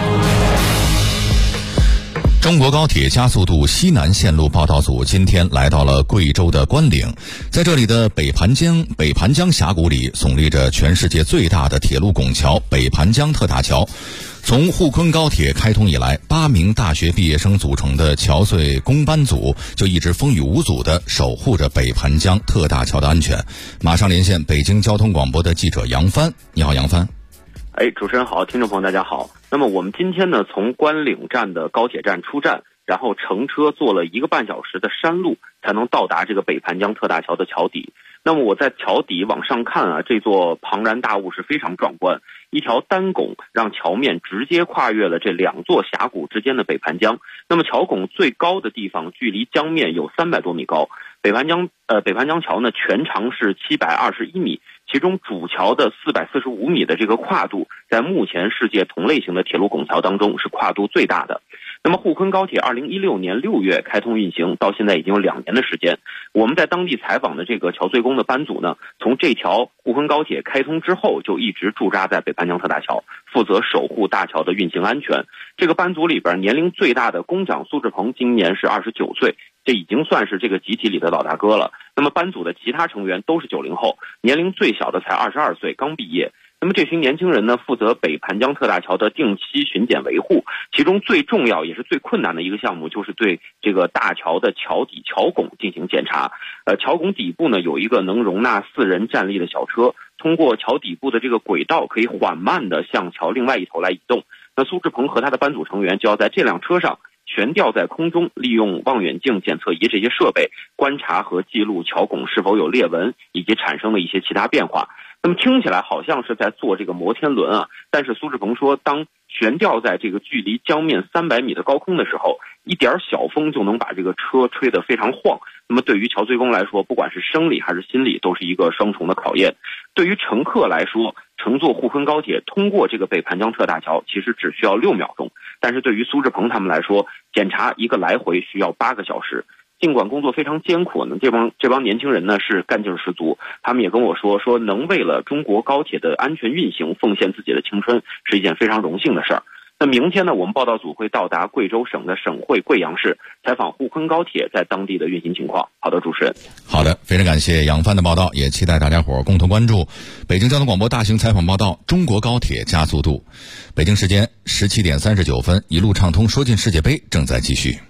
中国高铁加速度西南线路报道组今天来到了贵州的关岭，在这里的北盘江峡谷里耸立着全世界最大的铁路拱桥北盘江特大桥。从沪昆高铁开通以来，8名大学毕业生组成的桥隧工班组就一直风雨无阻地守护着北盘江特大桥的安全。马上连线北京交通广播的记者杨帆。你好，杨帆。 主持人好，听众朋友大家好。那么我们今天呢，从关岭站的高铁站出站，然后乘车坐了1个半小时的山路，才能到达这个北盘江特大桥的桥底。那么我在桥底往上看啊，这座庞然大物是非常壮观，一条单拱让桥面直接跨越了这2座峡谷之间的北盘江。那么桥拱最高的地方距离江面有300多米高。北盘江桥呢，全长是721米，其中主桥的445米的这个跨度，在目前世界同类型的铁路拱桥当中是跨度最大的。那么沪昆高铁2016年6月开通运行，到现在已经有2年的时间。我们在当地采访的这个桥隧工的班组呢，从这条沪昆高铁开通之后，就一直驻扎在北盘江特大桥，负责守护大桥的运行安全。这个班组里边年龄最大的工长苏志鹏今年是29岁，这已经算是这个集体里的老大哥了。那么班组的其他成员都是90后，年龄最小的才22岁，刚毕业。那么这群年轻人呢，负责北盘江特大桥的定期巡检维护，其中最重要也是最困难的一个项目，就是对这个大桥的桥底桥拱进行检查。桥拱底部呢有一个能容纳4人站立的小车，通过桥底部的这个轨道，可以缓慢地向桥另外一头来移动。那苏志鹏和他的班组成员就要在这辆车上悬吊在空中，利用望远镜、检测仪这些设备观察和记录桥拱是否有裂纹以及产生的一些其他变化。那么听起来好像是在做这个摩天轮啊，但是苏志鹏说，当悬吊在这个距离江面300米的高空的时候，一点小风就能把这个车吹得非常晃。那么对于桥隧工来说，不管是生理还是心理，都是一个双重的考验。对于乘客来说，乘坐沪昆高铁通过这个北盘江特大桥其实只需要6秒钟，但是对于苏志鹏他们来说，检查一个来回需要8个小时。尽管工作非常艰苦呢，这帮年轻人呢是干劲十足，他们也跟我说能为了中国高铁的安全运行奉献自己的青春是一件非常荣幸的事儿。那明天呢，我们报道组会到达贵州省的省会贵阳市，采访沪昆高铁在当地的运行情况。好的，主持人。 好的，非常感谢杨帆的报道，也期待大家伙共同关注北京交通广播大型采访报道《中国高铁加速度》。北京时间17点39分，一路畅通说进世界杯正在继续。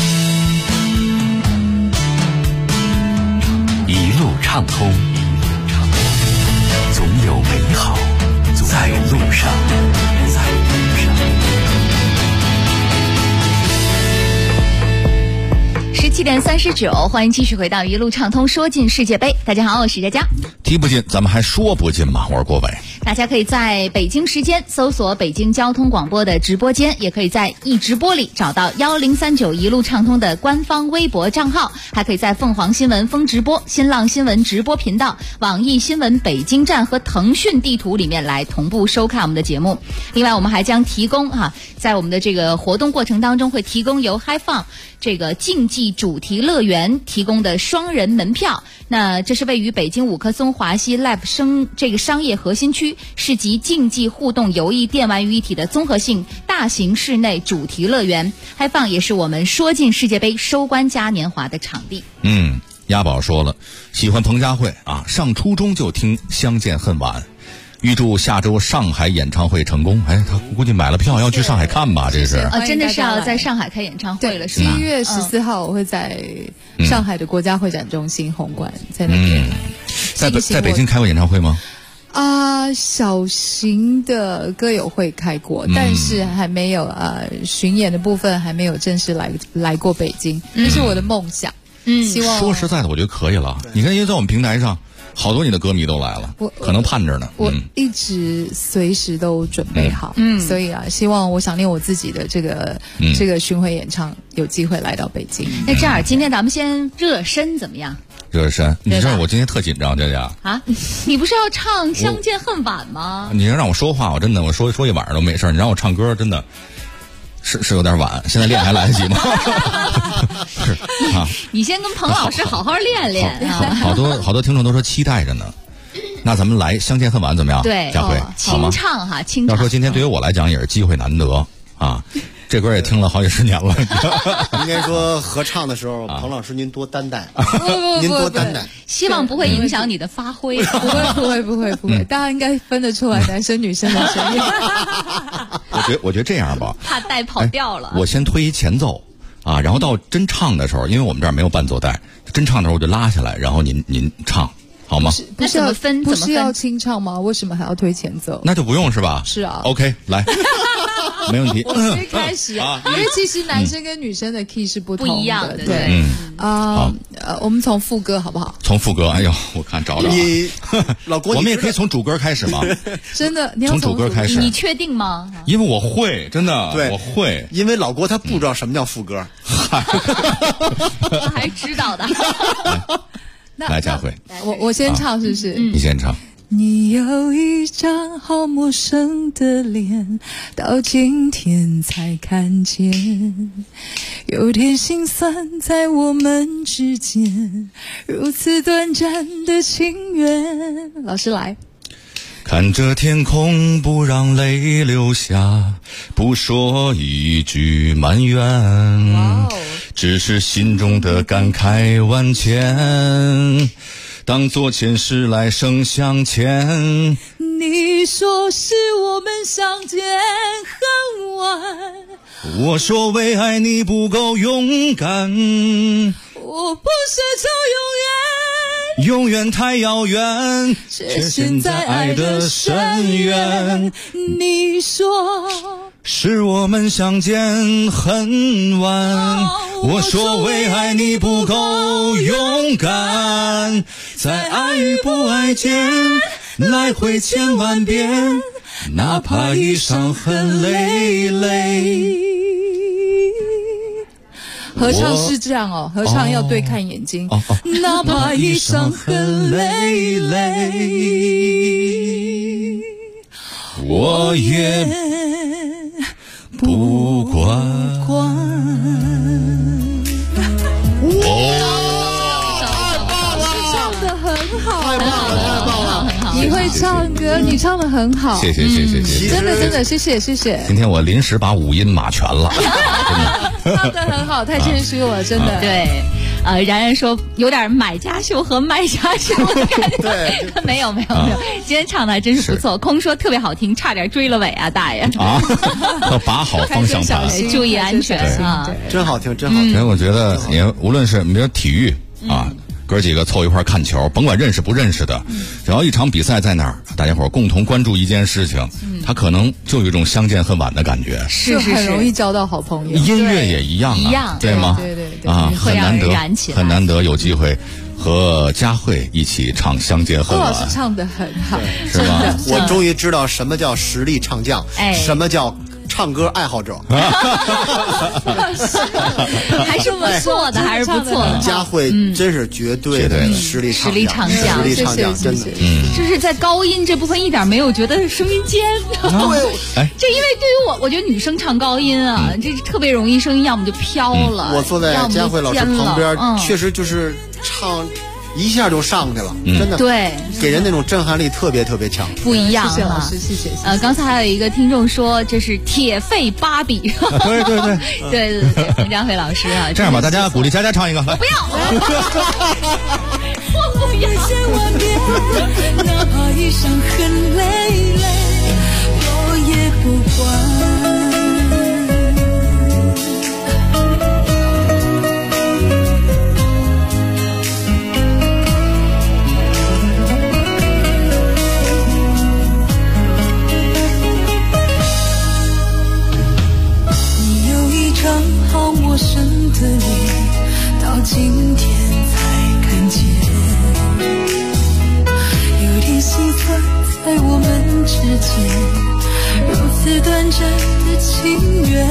一路畅通，总有美好在路上。 7点39，欢迎继续回到一路畅通说尽世界杯。大家好，我是佳佳。 提不尽，咱们还说不尽嘛。我是郭伟。 大家可以在北京时间搜索北京交通广播的直播间，也可以在一直播里找到1039一路畅通的官方微博账号，还可以在凤凰新闻风直播、新浪新闻直播频道、网易新闻北京站和腾讯地图里面来同步收看我们的节目。另外，我们还将提供在我们的这个活动过程当中会提供由HiFun这个竞技主题乐园提供的双人门票。那这是位于北京5棵松华西 Live 这个商业核心区，是集竞技互动游艺电玩于一体的综合性大型室内主题乐园。HiFun也是我们说尽世界杯收官嘉年华的场地。 鸭宝说了，喜欢彭佳慧啊，上初中就听《相见恨晚》。预祝下周上海演唱会成功。他估计买了票要去上海看吧？这是真的是要在上海开演唱会了，是吗？ 1月14号我会在上海的国家会展中心红馆在那边。 在北京开过演唱会吗？ 小型的歌友会开过，但是还没有巡演的部分还没有正式来过北京，这是我的梦想。希望说实在的，我觉得可以了。你看，因为在我们平台上。好多你的歌迷都来了，可能盼着呢。 我一直随时都准备好，所以希望我想念我自己的这个巡回演唱有机会来到北京。 那这样，今天咱们先热身怎么样？ 热身，你知道我今天特紧张，佳佳啊！你不是要唱《相见恨晚》吗？ 你让我说话，我真的我说一晚上都没事。你让我唱歌，真的。是有点晚，现在练还来得及吗？是啊， 你先跟彭老师好好练练。 好多听众都说期待着呢。那咱们来《相见恨晚》怎么样？ 对， 佳慧， 清唱哈，清唱。 要说今天对于我来讲也是机会难得啊。这歌也听了好几十年了。 应该说合唱的时候，彭老师您多担待，您多担待。 希望不会影响你的发挥。 不会，大家应该分得出来男生女生的声音。 我觉得这样吧， 怕带跑调了。 我先推前奏啊，然后到真唱的时候，因为我们这儿没有伴奏带，真唱的时候我就拉下来，然后您唱。好吗？ 那怎么分？ 不是要清唱吗？为什么还要推前奏？ 那就不用是吧？ 是啊。 OK， 来，没问题。 我先开始啊，因为其实男生跟女生的 key 是不一样的。 对，我们从副歌好不好？ 从副歌，哎呦，我看找找。 你老郭， 我们也可以从主歌开始吗？ 真的，你要从主歌开始。 你确定吗？ 因为我会，真的， 对， 我会。 因为老郭他不知道什么叫副歌， 他还知道的。 来，佳慧， 我先唱是不是？ 你先唱。 你有一张好陌生的脸，到今天才看见，有点心酸在我们之间，如此短暂的情缘。老师来。 看着天空，不让泪流下，不说一句埋怨，只是心中的感慨万千，当作前世来生相欠。 你说是我们相见恨晚， 我说为爱你不够勇敢， 我不奢求永远太遥远，却陷在爱的深渊。 你说是我们相见恨晚，我说为爱你不够勇敢，在爱与不爱间来回千万遍，哪怕已伤痕累累。 合唱是这样哦，合唱要对看眼睛，哪怕已伤痕累累， 我也不管。 唱得很好， 太棒了，太棒了！ 你会唱歌，你唱得很好， 谢谢， 真的谢谢。 今天我临时把五音码全了， 唱得很好，太谦虚了，真的。 对，然然说有点买家秀和卖家秀的感觉。 对， 没有，今天唱的还真是不错。空说特别好听，差点追了尾啊，大爷啊！要把好方向盘， 注意安全啊！ 真好听，真好听。 所以我觉得你无论是你比如体育啊。哥几个凑一块看球，甭管认识不认识的，只要一场比赛在那儿，大家伙共同关注一件事情，他可能就有一种相见恨晚的感觉， 是很容易交到好朋友。 音乐也一样啊，对吗？ 对。 啊， 会让人燃起来， 很难得有机会和佳慧一起唱《相见恨晚》。 郭老师唱得很好， 是吧？ 我终于知道什么叫实力唱将，什么叫唱歌爱好者， 还是不错的，还是不错的。 佳慧真是绝对的实力唱将，真的， 就是在高音这部分一点没有觉得声音尖。对，这因为对于我觉得女生唱高音啊，这特别容易声音要么就飘了， 我坐在佳慧老师旁边，确实就是唱。一下就上去了，真的， 对， 给人那种震撼力特别特别强， 不一样。 谢谢老师，谢谢。 刚才还有一个听众说这是铁肺芭比，对，冯佳慧老师啊。 这样吧，大家鼓励佳佳唱一个，来。 不要， 我不要千万别，哪怕一伤痕累累，我也不管。好陌生的你，到今天才看见，有点心酸，在我们之间如此短暂的情缘，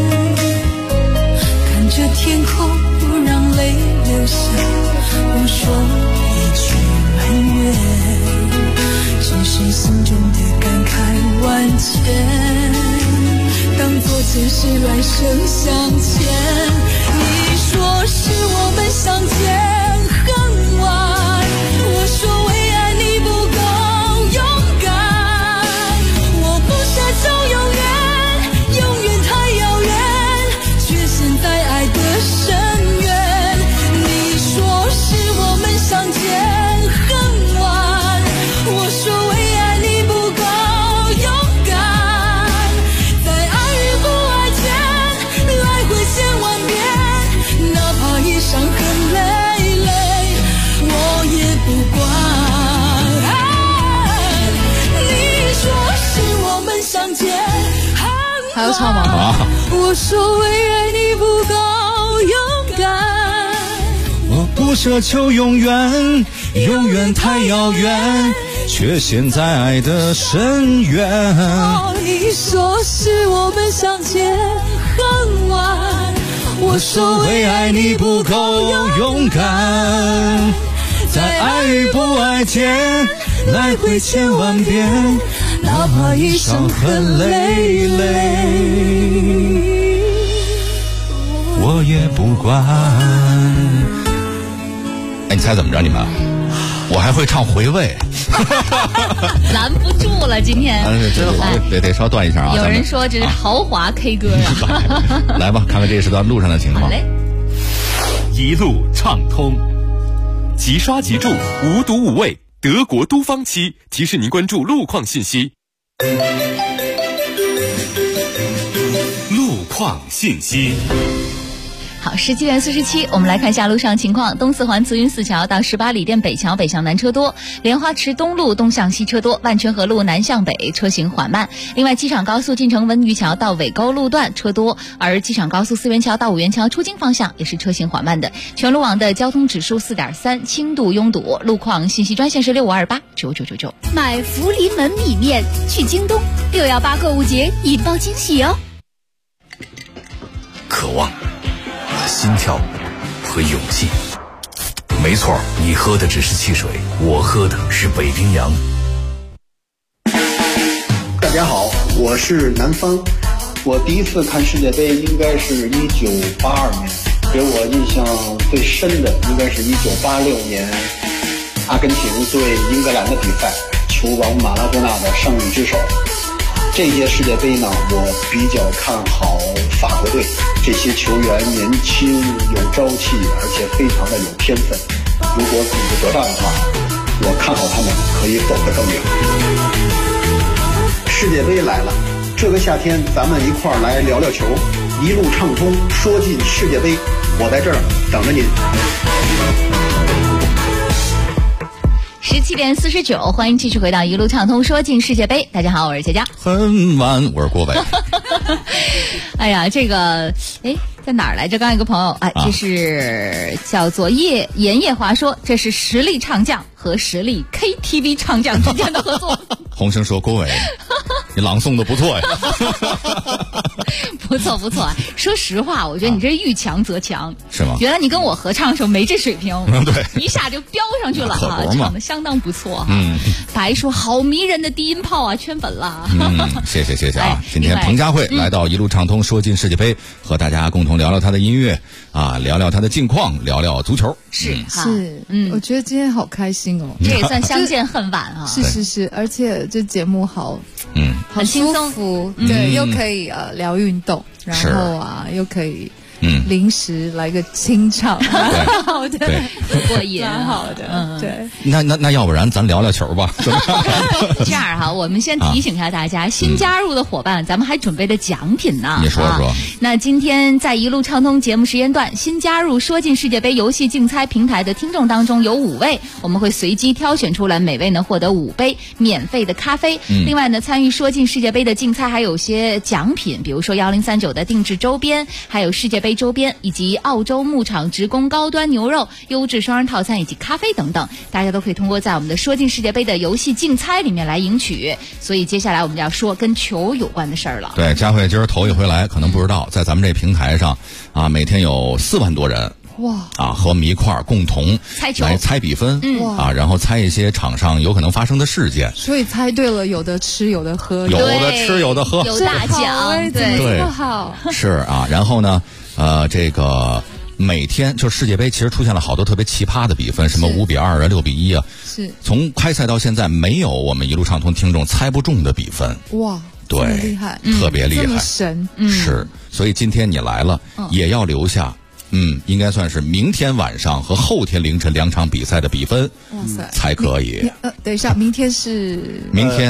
看着天空不让泪流下，不说一句埋怨，只是心中的感慨万千，当作前世来生相欠。你说是我们相见恨晚，我说为爱你不够勇敢，我不奢求永远，永远太遥远，却陷在爱的深渊。你说是我们相见恨晚，我说为爱你不够勇敢，在爱与不爱间来回千万遍，哪怕一伤痕累累，我也不管。你说是我们相见还要唱吗？ 我说为爱你不够勇敢， 我不奢求永远，永远太遥远，却陷在爱的深渊。 你说是我们相见恨晚，我说为爱你不够勇敢，在爱与不爱间来回千万遍，哪怕一伤痕累累，我也不管。哎，你猜怎么着？你们，我还会唱回味， 拦不住了。今天真好，得稍断一下啊。 有人说这是豪华 K 歌啊。 来吧，看看这时段路上的情况。 好嘞， 一路畅通，即刷即住，无毒无味。德国都方漆提示您关注路况信息。路况信息。 好，17点47，我们来看一下路上情况。东四环慈云寺桥到18里店北桥北向南车多，莲花池东路东向西车多，万泉河路南向北车行缓慢。另外，机场高速进城文娱桥到尾沟路段车多，而机场高速四元桥到五元桥出京方向也是车行缓慢的。全路网的交通指数4.3，轻度拥堵。路况信息专线是6528999999。 买福临门米面去京东，618购物节引爆惊喜哦！ 渴望、心跳和勇气。没错，你喝的只是汽水，我喝的是北冰洋。 大家好，我是南方。我第一次看世界杯应该是1982年，给我印象最深的应该是1986年阿根廷对英格兰的比赛，球王马拉多纳的胜利之手。这届世界杯呢，我比较看好法国队，这些球员年轻有朝气，而且非常的有天分。如果组织得当的话，我看好他们可以走得更远。世界杯来了，这个夏天咱们一块儿来聊聊球，一路畅通，说进世界杯，我在这儿等着您。 17点49，欢迎继续回到一路畅通说进世界杯。大家好，我是佳佳。 很晚，我是郭伟。 哎呀，这个在哪儿来着？刚有一个朋友，这是叫做严夜华说，这是实力唱将和实力 KTV 唱将之间的合作。 洪生说：“郭伟，你朗诵的不错呀。” 不错不错，说实话，我觉得你这遇强则强， 是吗？ 原来你跟我合唱的时候没这水平， 对， 一下就飙上去了啊，唱的相当不错。白说好迷人的低音炮啊，圈粉了。 谢谢啊！今天彭佳慧来到一路畅通说尽世界杯，和大家共同聊聊她的音乐啊，聊聊她的近况，聊聊足球。 是， 我觉得今天好开心哦， 这也算相见恨晚啊。 是，而且这节目好， 很轻松， 对，又可以聊运动，然后又可以临时来个清唱，蛮好的， 过瘾， 蛮好的，对。 那要不然咱聊聊球吧？ 这样哈，我们先提醒一下大家，新加入的伙伴，咱们还准备的奖品呢。 你说说。 那今天在一路畅通节目时间段，新加入说尽世界杯游戏竞猜平台的听众当中有5位，我们会随机挑选出来，每位呢获得5杯免费的咖啡。另外呢，参与说尽世界杯的竞猜还有些奖品，比如说1039的定制周边，还有世界杯周边，以及澳洲牧场直供高端牛肉、优质双人套餐以及咖啡等等，大家都可以通过在我们的说尽世界杯的游戏竞猜里面来赢取。所以接下来我们就要说跟球有关的事儿了。 对，佳慧今儿头一回来，可能不知道，在咱们这平台上啊，每天有4万多人。和我们一块儿共同来猜比分，然后猜一些场上有可能发生的事件。 所以猜对了，有的吃，有的喝， 有的吃，有的喝， 有大奖， 对，这么好。 是啊，然后呢，这个每天就世界杯，其实出现了好多特别奇葩的比分，什么5-2啊、6-1啊。 是。 从开赛到现在，没有我们一路畅通听众猜不中的比分。 哇， 对， 厉害， 特别厉害， 这么神。 是，所以今天你来了，也要留下。应该算是明天晚上和后天凌晨2场比赛的比分，才可以。 等一下，明天是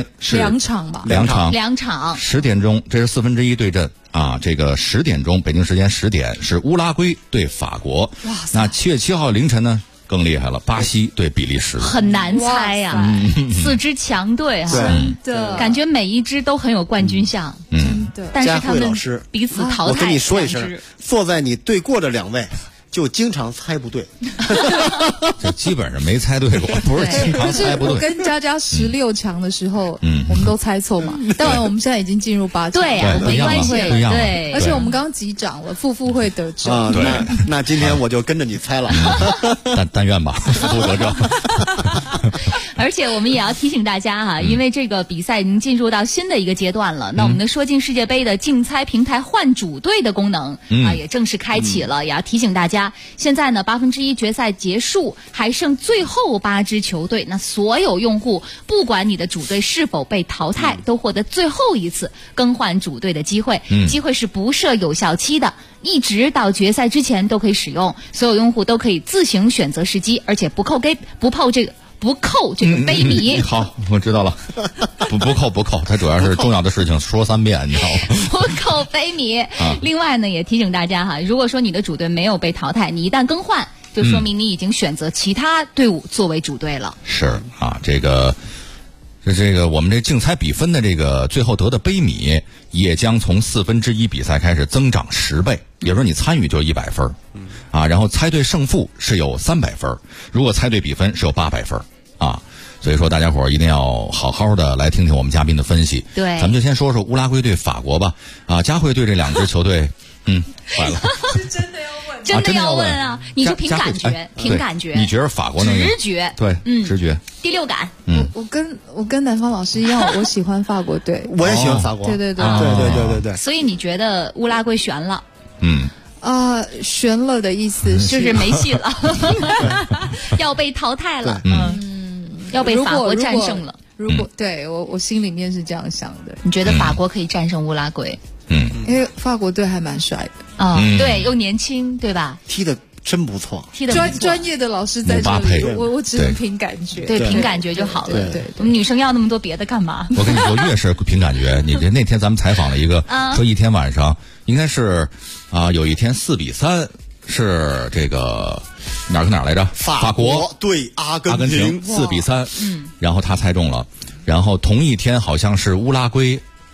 2场吧 ？2 场 ，10点钟，这是1/4对阵啊。这个10点钟，北京时间10点是乌拉圭对法国。哇塞！那7月7号凌晨呢？更厉害了，巴西对比利时， 很难猜呀，4支强队啊， 真的感觉每一支都很有冠军相， 真的。 但是他们彼此淘汰。 我跟你说一声，坐在你对过的2位。就经常猜不对， 就基本上没猜对过，不是经常猜不对。 我跟佳佳16强的时候，我们都猜错嘛。当然，我们现在已经进入8强， 对呀，没关系， 对。而且我们刚击掌了，副会得正啊。对，那今天我就跟着你猜了， 但愿吧，副得正。 而且我们也要提醒大家哈，因为这个比赛已经进入到新的一个阶段了，那我们的说尽世界杯的竞猜平台换主队的功能也正式开启了，也要提醒大家。现在呢，1/8决赛结束，还剩最后8支球队。那所有用户，不管你的主队是否被淘汰，都获得最后一次更换主队的机会。机会是不设有效期的，一直到决赛之前都可以使用。所有用户都可以自行选择时机，而且不扣这个杯米。 好，我知道了，不扣，它主要是重要的事情说3遍，你知道吗？ 不扣杯米。另外呢，也提醒大家哈，如果说你的主队没有被淘汰，你一旦更换，就说明你已经选择其他队伍作为主队了。 是啊，这个我们这竞猜比分的这个最后得的杯米，也将从1/4比赛开始增长10倍，也就是说你参与就100分，然后猜对胜负是有300分，如果猜对比分是有800分啊。所以说大家伙一定要好好的来听听我们嘉宾的分析。 对， 咱们就先说说乌拉圭对法国吧。佳慧对这2支球队，坏了， 是真的要问， 真的要问啊！你说凭感觉，凭感觉， 你觉得法国能赢？ 直觉， 对，直觉， 第6感。 我跟南方老师一样，我喜欢法国队， 我也喜欢法国， 对。 所以你觉得乌拉圭悬了？ 悬了的意思就是没戏了，要被淘汰了。要被法国战胜了。 如果对我心里面是这样想的。 你觉得法国可以战胜乌拉圭？ 因为法国队还蛮帅的对，又年轻，对吧？ 踢的真不错， 专业的老师在这里，我只能凭感觉， 对，凭感觉就好了。对，我们女生要那么多别的干嘛？ 我跟你说，越是凭感觉，你那天咱们采访了一个，说一天晚上应该是有一天4-3是这个哪儿跟哪儿来着？法国对阿根廷4-3，然后他猜中了，然后同一天好像是乌拉圭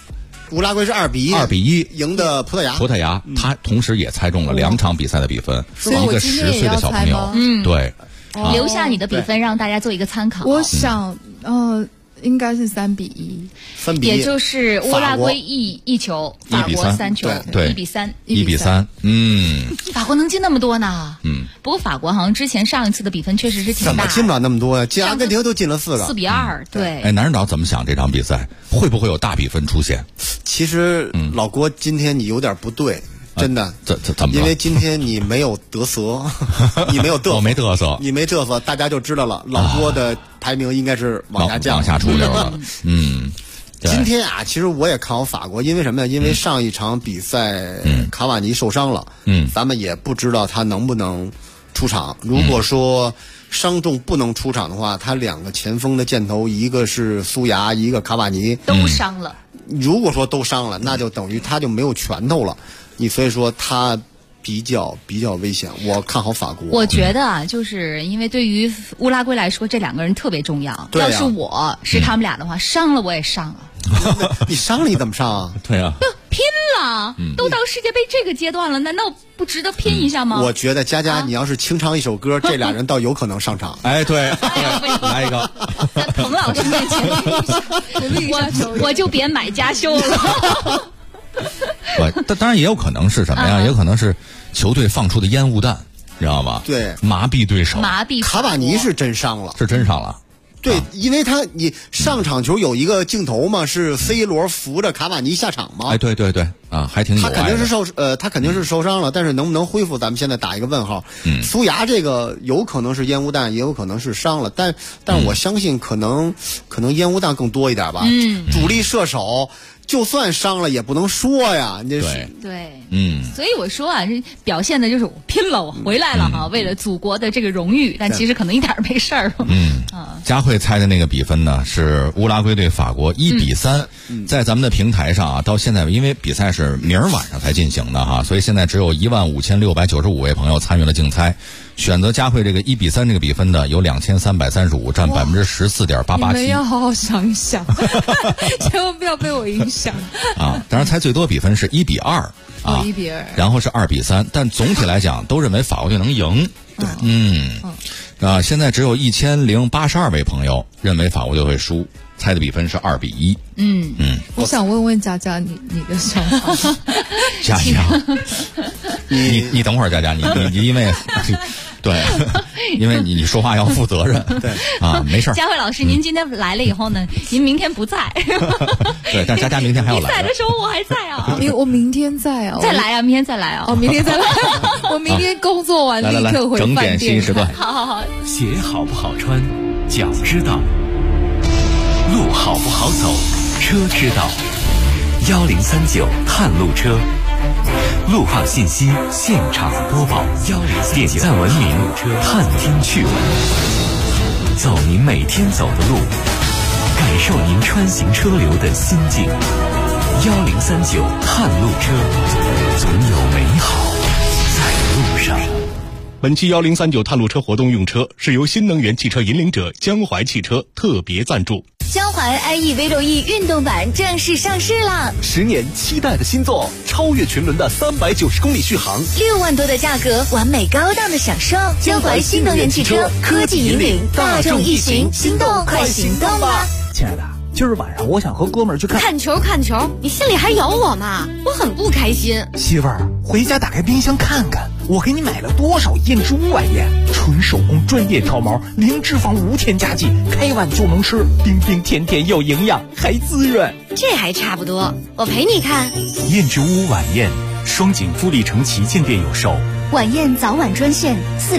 乌拉圭是2-1赢的葡萄牙， 他同时也猜中了2场比赛的比分，一个10岁的小朋友，对， 留下你的比分让大家做一个参考。 我想，应该是3-1， 也就是乌拉圭一球，法国3球， 对，1比3， 法国能进那么多呢？不过法国好像之前上一次的比分确实是挺大的， 怎么进不了那么多呀？进阿根廷都进了4个 ，4比2，对。 哎，男人岛怎么想这场比赛？会不会有大比分出现？ 其实，老郭，今天你有点不对。真的， 怎么？ 因为今天你没有得瑟，你没有嘚瑟， 我没嘚瑟， 你没嘚瑟，大家就知道了。老郭的排名应该是往下降， 往下出溜了。 今天啊，其实我也看好法国，因为什么呢？因为上一场比赛，卡瓦尼受伤了，咱们也不知道他能不能出场。如果说伤重不能出场的话，他2个前锋的箭头，一个是苏牙，一个卡瓦尼都伤了。 如果说都伤了，那就等于他就没有拳头了。所以说他比较危险，我看好法国。 我觉得啊，就是因为对于乌拉圭来说，这2个人特别重要。要是我是他们俩的话，伤了我也上了。 你伤了你怎么上啊？ 对啊， 拼了！都到世界杯这个阶段了，难道不值得拼一下吗？ 我觉得佳佳，你要是清唱一首歌，这俩人倒有可能上场。 哎，对，来一个， 在滕老师面前，我就别买家秀了。 当然也有可能是什么呀？也有可能是球队放出的烟雾弹，知道吧？ 对， 麻痹对手。 卡瓦尼是真伤了，对，因为你上场球有一个镜头嘛，是 C 罗扶着卡瓦尼下场嘛。 哎，对啊，还挺有爱的。 他肯定是受伤了，但是能不能恢复，咱们现在打一个问号。苏牙这个有可能是烟雾弹，也有可能是伤了，但我相信可能烟雾弹更多一点吧。主力射手。就算伤了也不能说呀，你这是对，所以我说啊，这表现的就是我拼了，我回来了哈，为了祖国的这个荣誉，但其实可能一点没事儿。 佳慧猜的那个比分呢是乌拉圭对法国1比3，在咱们的平台上啊，到现在因为比赛是明儿晚上才进行的哈，所以现在只有15695位朋友参与了竞猜。选择佳慧这个1比3这个比分的有2335，占14.887%。 你们要好好想一想，千万不要被我影响啊！当然，猜最多比分是1比2啊 ，1比2， 然后是2比3，但总体来讲都认为法国队能赢。对，现在只有1082位朋友认为法国队会输，猜的比分是2比1。 我想问问佳佳，你的想法？ 佳佳，你等会儿，佳佳，你因为对，因为你说话要负责任。 对啊，没事。 佳慧老师，您今天来了以后呢，您明天不在。 对，但佳佳明天还要来。 你在的时候我还在啊。 我明天在啊。 再来啊，明天再来啊。 明天再来。我明天工作完立刻回饭店。 整点新时段。 好。 鞋好不好穿，脚知道；路好不好走，车知道。1039探路车。路况信息现场播报，点赞文明，探听趣闻，走您每天走的路，感受您穿行车流的心境。1039探路车，总有美好在路上。 本期1039探路车活动用车是由新能源汽车引领者江淮汽车特别赞助。 江淮 iE V6E 运动版正式上市了 ，10年期待的新作，超越群伦的390公里续航 ，6万多的价格，完美高档的享受。江淮新能源汽车，科技引领大众一行，心动快行动吧！ 亲爱的，今儿晚上我想和哥们儿去看球，你心里还有我吗？我很不开心。 媳妇儿，回家打开冰箱看看，我给你买了多少燕之屋晚宴，纯手工专业挑毛，零脂肪无添加剂，开碗就能吃，冰冰甜甜又营养，还滋润。 这还差不多，我陪你看。 燕之屋晚宴，双井富力城旗舰店有售。 晚宴早晚专线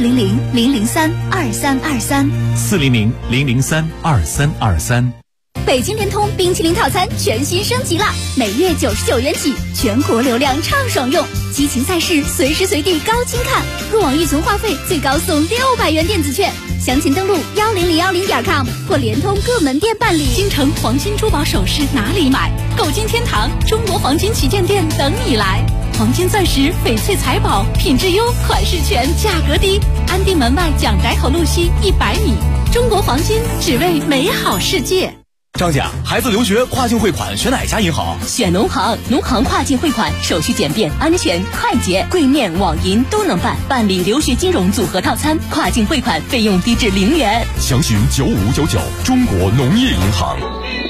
400-003-2323，400-003-2323。北京联通冰淇淋套餐全新升级了，每月99元起，全国流量畅爽用，激情赛事随时随地高清看，入网预存话费最高送600元电子券，详情登录10010.com 或联通各门店办理。京城黄金珠宝首饰哪里买？购金天堂中国黄金旗舰店等你来。黄金钻石、翡翠财宝，品质优，款式全，价格低。安定门外蒋宅口路西100米，中国黄金，只为美好世界。 张姐，孩子留学跨境汇款选哪家银行？ 选农行，农行跨境汇款手续简便、安全、快捷，柜面、网银都能办。办理留学金融组合套餐，跨境汇款费用低至0元。 详询9599中国农业银行。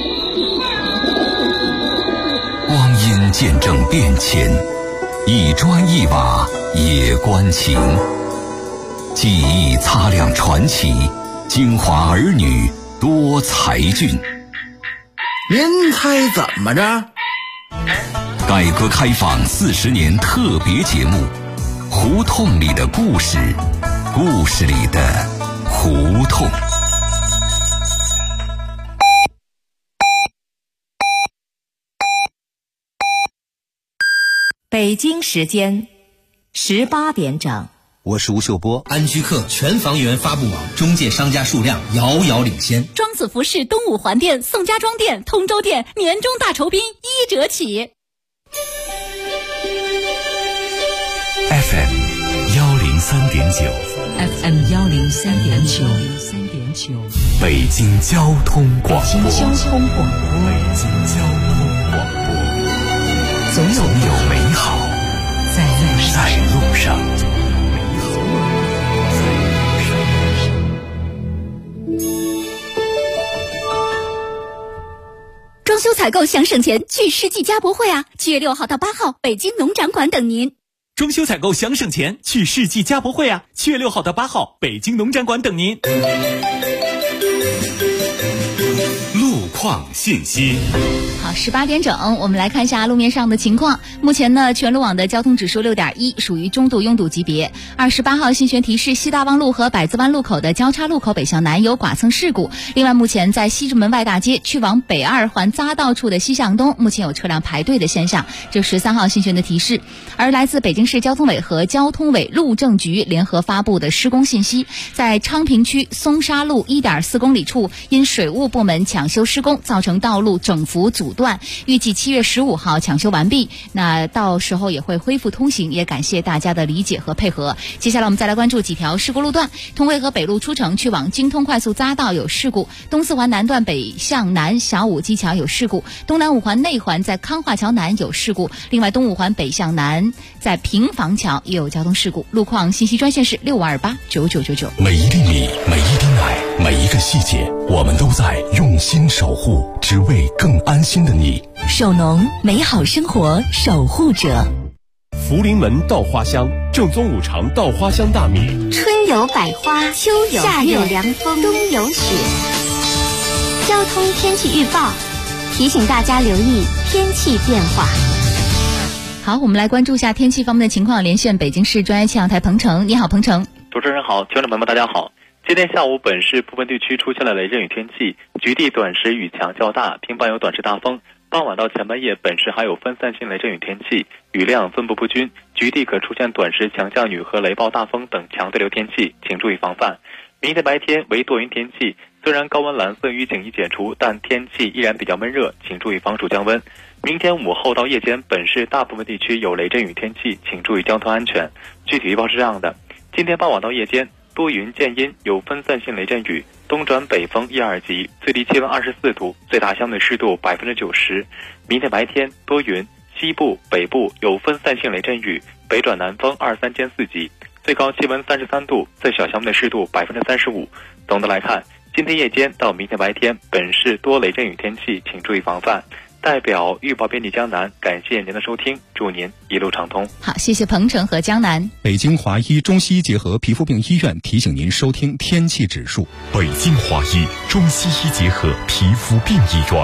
光阴见证变迁，一砖一瓦也关情。记忆擦亮传奇，京华儿女多才俊。 您猜怎么着？ 改革开放40年特别节目，胡同里的故事，故事里的胡同。 北京时间18点整。 我是吴秀波。安居客全房源发布网中介商家数量遥遥领先。 庄子服饰东五环店、宋家庄店、通州店年终大酬宾1折起。 FM 103.9 FM 103.9 北京交通广播。 北京交通广播。总有美好在路上。 装修采购想省钱，去世纪家博会啊！7月6号到8号，北京农展馆等您。 装修采购想省钱，去世纪家博会啊！7月6号到8号，北京农展馆等您。 路况信息。 好，18点整，我们来看一下路面上的情况。目前呢，全路网的交通指数6.1，属于中度拥堵级别。28号信宣提示，西大望路和百子湾路口的交叉路口北向南有剐蹭事故。另外，目前在西直门外大街去往北2环匝道处的西向东，目前有车辆排队的现象。这13号信宣的提示。而来自北京市交通委和交通委路政局联合发布的施工信息，在昌平区松沙路1.4公里处，因水务部门抢修施工，造成道路整幅阻断，预计7月15号抢修完毕，那到时候也会恢复通行，也感谢大家的理解和配合。接下来我们再来关注几条事故路段。通惠河北路出城去往京通快速匝道有事故，东四环南段北向南小武基桥有事故，东南五环内环在康化桥南有事故，另外东五环北向南在平房桥也有交通事故。路况信息专线是65289999。 每一粒米，每一滴奶，每一个细节，我们都在用心守护，只为更安心的你。 首农，美好生活守护者。 福临门稻花香，正宗5常稻花香大米。 春有百花，秋有夏有凉风，冬有雪。交通天气预报提醒大家留意天气变化。 好，我们来关注一下天气方面的情况，连线北京市专业气象台彭程。你好，彭程。 主持人好，听众朋友们大家好。今天下午本市部分地区出现了雷阵雨天气，局地短时雨强较大，并伴有短时大风。傍晚到前半夜，本市还有分散性雷阵雨天气，雨量分布不均，局地可出现短时强降雨和雷暴大风等强对流天气，请注意防范。明天白天为多云天气，虽然高温蓝色预警已解除，但天气依然比较闷热，请注意防暑降温。明天午后到夜间，本市大部分地区有雷阵雨天气，请注意交通安全。具体预报是这样的：今天傍晚到夜间，多云见阴，有分散性雷阵雨，东转北风1、2级，最低气温24度，最大相对湿度90%。明天白天多云，西部、北部有分散性雷阵雨，北转南风2、3兼4级，最高气温33度，最小相对湿度35%。总的来看，今天夜间到明天白天，本市多雷阵雨天气，请注意防范。代表预报编辑江南，感谢您的收听，祝您一路畅通。 好，谢谢彭程和江南。 北京华医中西医结合皮肤病医院提醒您收听天气指数。 北京华医中西医结合皮肤病医院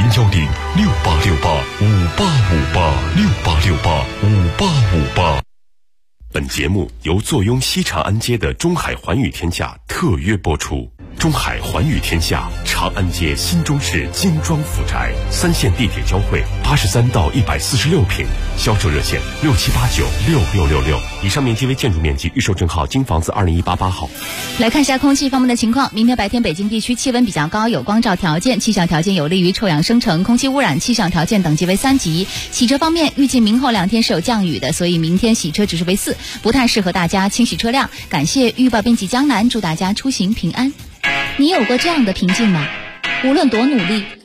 ，0106868585858，68685858。本节目由坐拥西长安街的中海环宇天下特约播出。中海环宇天下，长安街新中市精装府宅，3线地铁交汇，83到146平，销售热线67896666。以上面积为建筑面积，预售证号京房子20188号。 来看一下空气方面的情况。明天白天北京地区气温比较高，有光照条件，气象条件有利于臭氧生成，空气污染气象条件等级为3级。洗车方面，预计明后2天是有降雨的，所以明天洗车指数为4，不太适合大家清洗车辆。感谢预报编辑江南，祝大家出行平安。你有过这样的平静吗？无论多努力，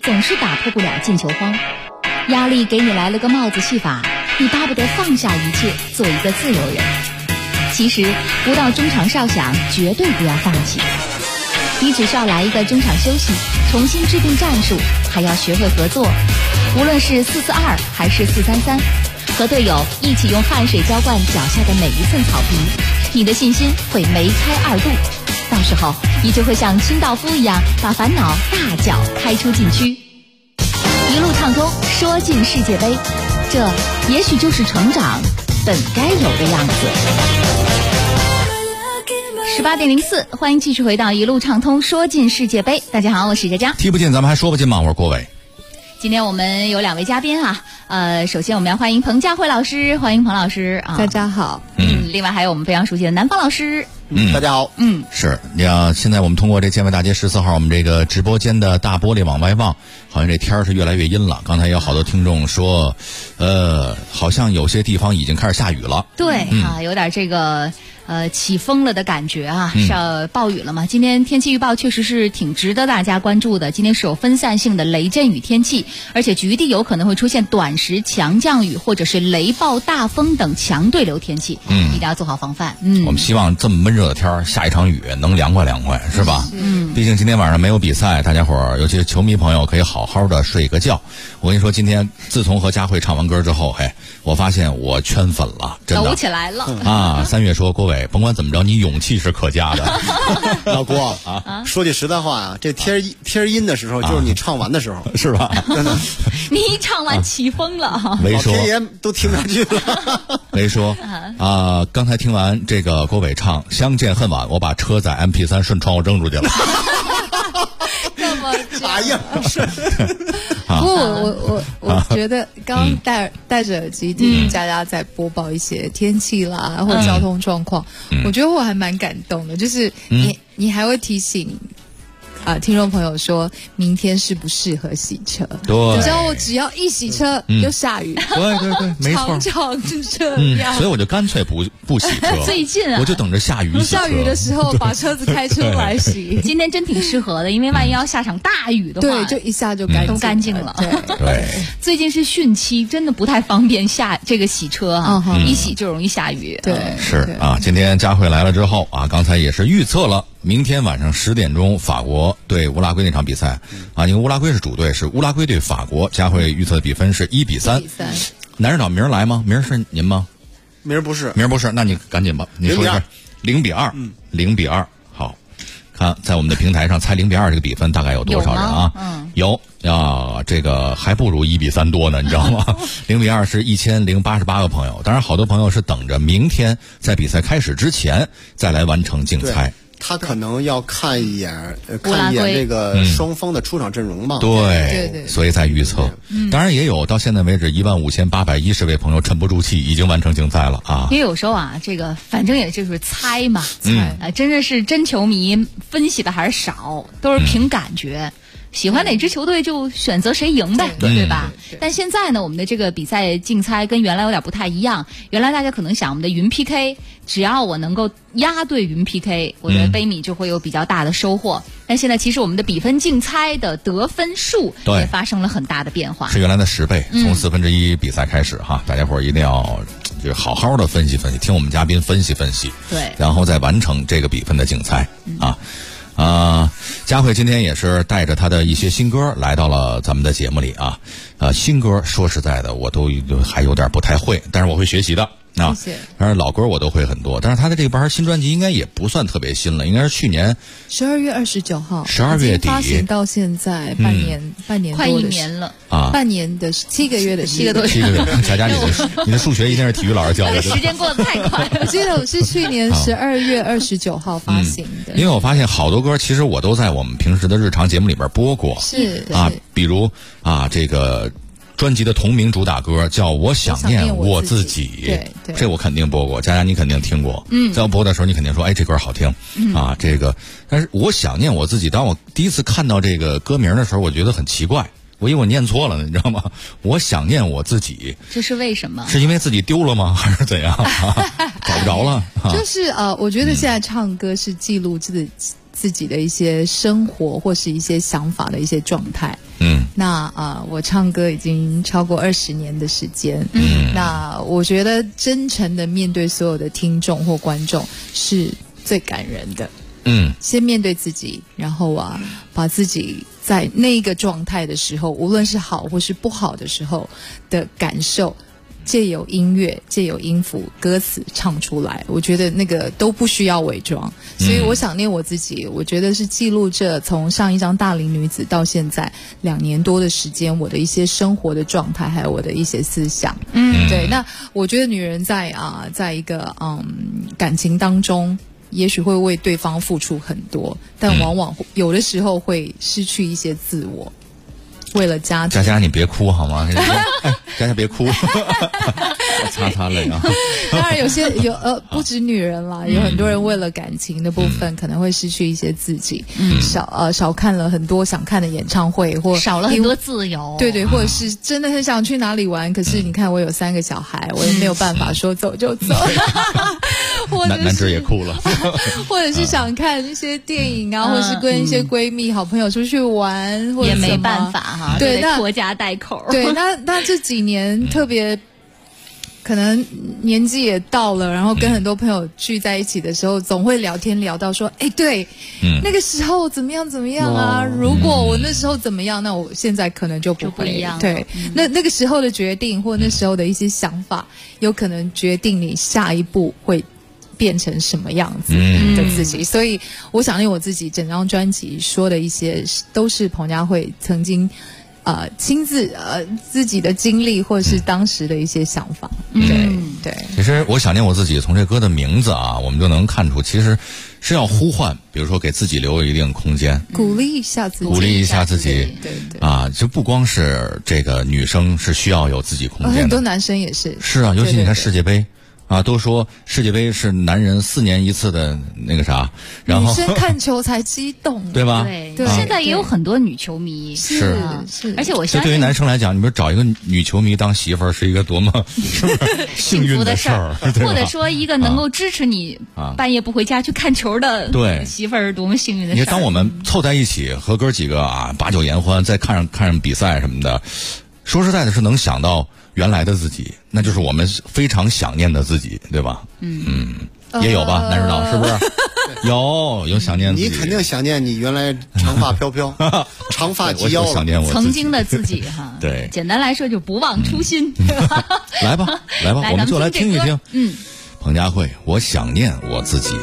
总是打破不了进球荒。压力给你来了个帽子戏法，你巴不得放下一切，做一个自由人。其实不到中场哨响，绝对不要放弃。你只需要来一个中场休息，重新制定战术，还要学会合作。无论是4-4-2还是4-3-3，和队友一起用汗水浇灌脚下的每一寸草皮，你的信心会梅开2度。到时候你就会像清道夫一样，把烦恼大脚开出禁区，一路畅通，说进世界杯。这也许就是成长本该有的样子。18:04，欢迎继续回到一路畅通说进世界杯。大家好，我是佳佳。 踢不进咱们还说不进吗？我是郭伟。 今天我们有2位嘉宾啊，首先我们要欢迎彭佳慧老师，欢迎彭老师啊， 大家好。 另外还有我们非常熟悉的南方老师。 大家好。 是，你看现在我们通过这建外大街14号我们这个直播间的大玻璃往外望，好像这天儿是越来越阴了。刚才有好多听众说，好像有些地方已经开始下雨了。 对啊，有点这个起风了的感觉啊，是要暴雨了嘛？今天天气预报确实是挺值得大家关注的。今天是有分散性的雷阵雨天气，而且局地有可能会出现短时强降雨或者是雷暴大风等强对流天气，一定要做好防范。 我们希望这么闷热的天儿下一场雨能凉快凉快，是吧？毕竟今天晚上没有比赛，大家伙儿尤其是球迷朋友可以好好的睡个觉。我跟你说，今天自从和佳慧唱完歌之后，我发现我圈粉了，真的抖起来了啊！3月说郭伟，甭管怎么着，你勇气是可嘉的。 老郭啊，说句实在话啊，这天阴的时候就是你唱完的时候， 是吧？ 真的， 你一唱完起风了， 没说， 老天爷都听不下去了。 没说啊，刚才听完这个郭伟唱《相见恨晚》，我把车载 MP3 顺窗户扔出去了。 这么哎呀，是。 不过我觉得刚戴着耳机听佳佳在播报一些天气啦，或者交通状况，我觉得我还蛮感动的。就是你还会提醒听众朋友说明天适不适合洗车？ 对， 你知道我只要一洗车就下雨， 对，没错， 常常是这样。 所以我就干脆不洗车。 最近我就等着下雨洗车。 下雨的时候把车子开出来洗。 今天真挺适合的，因为万一要下场大雨的话， 对，就一下就都干净了。 对， 最近是汛期，真的不太方便洗车啊，一洗就容易下雨。 对， 是啊，今天佳慧来了之后啊，刚才也是预测了。明天晚上10点钟，法国对乌拉圭那场比赛啊，因为乌拉圭是主队，是乌拉圭对法国。佳慧预测的比分是1-3。男人岛明儿来吗？明儿是您吗？ 明儿不是， 那你赶紧吧，你说一下。0-2，0-2。好，看在我们的平台上猜0-2这个比分大概有多少人啊？有啊，这个还不如1-3多呢，你知道吗？0-2是1088个朋友，当然好多朋友是等着明天在比赛开始之前再来完成竞猜。 他可能要看一眼这个双方的出场阵容嘛？ 对，所以在预测。当然也有到现在为止15810位朋友沉不住气，已经完成竞赛了啊。 因为有时候啊，这个反正也就是猜嘛，真的是真球迷分析的还是少，都是凭感觉。喜欢哪支球队就选择谁赢呗，对吧？但现在呢，我们的这个比赛竞猜跟原来有点不太一样。原来大家可能想我们的云 PK， 只要我能够压对云 PK， 我的杯米就会有比较大的收获。但现在其实我们的比分竞猜的得分数也发生了很大的变化， 是原来的10倍，从1/4比赛开始哈，大家伙一定要就好好的分析分析，听我们嘉宾分析分析， 对， 然后再完成这个比分的竞猜啊。佳慧今天也是带着她的一些新歌来到了咱们的节目里啊。新歌说实在的，我都还有点不太会，但是我会学习的啊。当然老歌我都会很多，但是他的这盘新专辑应该也不算特别新了，应该是去年 12月29号 ，12月底发行到现在半年快1年了啊， 半年的7个月的 7个多月。 佳佳，你的数学一定是体育老师教的。 时间过得太快了。 我记得我是去年12月29号发行的。 因为我发现好多歌其实我都在我们平时的日常节目里边播过， 是啊，比如这个专辑的同名主打歌叫《我想念我自己》， 对， 这我肯定播过，佳佳你肯定听过。在我播的时候，你肯定说，哎，这歌好听啊，这个。但是我想念我自己，当我第一次看到这个歌名的时候，我觉得很奇怪，我以为我念错了呢，你知道吗？我想念我自己， 这是为什么？ 是因为自己丢了吗？还是怎样？找不着了？ 就是我觉得现在唱歌是记录自己的一些生活或是一些想法的一些状态。那我唱歌已经超过20年的时间。那我觉得真诚的面对所有的听众或观众是最感人的。先面对自己，然后把自己在那个状态的时候，无论是好或是不好的时候的感受，借由音乐，借由音符、歌词唱出来，我觉得那个都不需要伪装。所以我想念我自己，我觉得是记录着从上一张大龄女子到现在2年多的时间，我的一些生活的状态，还有我的一些思想。对。那我觉得女人在一个感情当中，也许会为对方付出很多，但往往有的时候会失去一些自我。为了家庭， 佳佳你别哭好吗？佳佳别哭，擦泪啊！ 当然不止女人啦，有很多人为了感情的部分可能会失去一些自己，少看了很多想看的演唱会，或少了很多自由。 对，或者是真的很想去哪里玩，可是你看我有3个小孩，我也没有办法说走就走。 男子也哭了， 或者是想看一些电影或者是跟一些闺蜜、好朋友出去玩，或者也没办法哈， 对，那拖家带口。 对，那这几年特别，可能年纪也到了，然后跟很多朋友聚在一起的时候，总会聊天聊到说，对，那个时候怎么样啊？如果我那时候怎么样，那我现在可能就不一样。对，那个时候的决定或那时候的一些想法，有可能决定你下一步会变成什么样子的自己。所以我想念我自己整张专辑说的一些都是彭佳慧曾经亲自自己的经历或者是当时的一些想法。对。 其实我想念我自己，从这歌的名字我们就能看出，其实是要呼唤，比如说给自己留有一定空间， 鼓励一下自己。对。 就不光是这个女生是需要有自己空间的， 很多男生也是。 是啊，尤其你看世界杯。都说世界杯是男人4年1次的那个啥，然后女生看球才激动， 对吧？ 对，现在也有很多女球迷， 是， 而且我相信， 对于男生来讲，你说找一个女球迷当媳妇儿是一个多么幸运的事儿， 或者说一个能够支持你半夜不回家去看球的媳妇儿，多么幸运的事儿。 你看，当我们凑在一起和哥几个把酒言欢，再看上比赛什么的，说实在的，是能想到原来的自己，那就是我们非常想念的自己，对吧？也有吧，男指导是不是？有想念自己， 你肯定想念你原来长发飘飘，长发及腰， 想念我曾经的自己哈。 对， 简单来说就不忘初心。 来吧，我们就来听一听。彭佳慧，我想念我自己。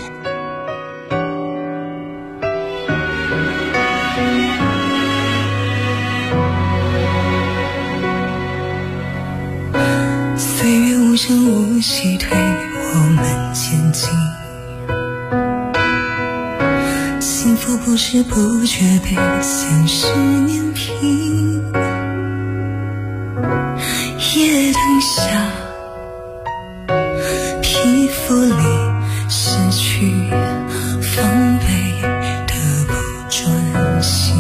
岁月无声无息推我们前进，幸福不知不觉被现实碾平，夜灯下皮肤里失去防备的不专心，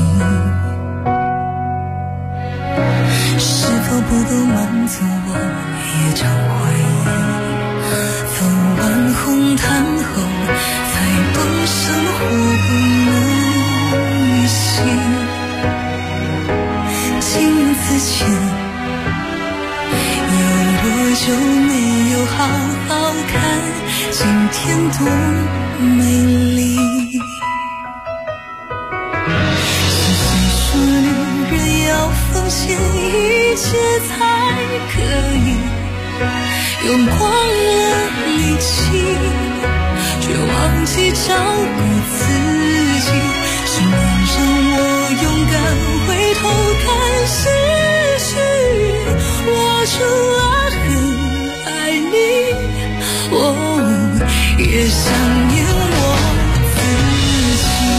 是否不够满足我也常怀疑，走完红毯后才懂生活不能预习，镜子前有多久没有好好看今天多美丽，是谁说女人要奉献一切才可以用光了力气，却忘记照顾自己，是你让我勇敢回头看失去，我除了很爱你，也想念我自己。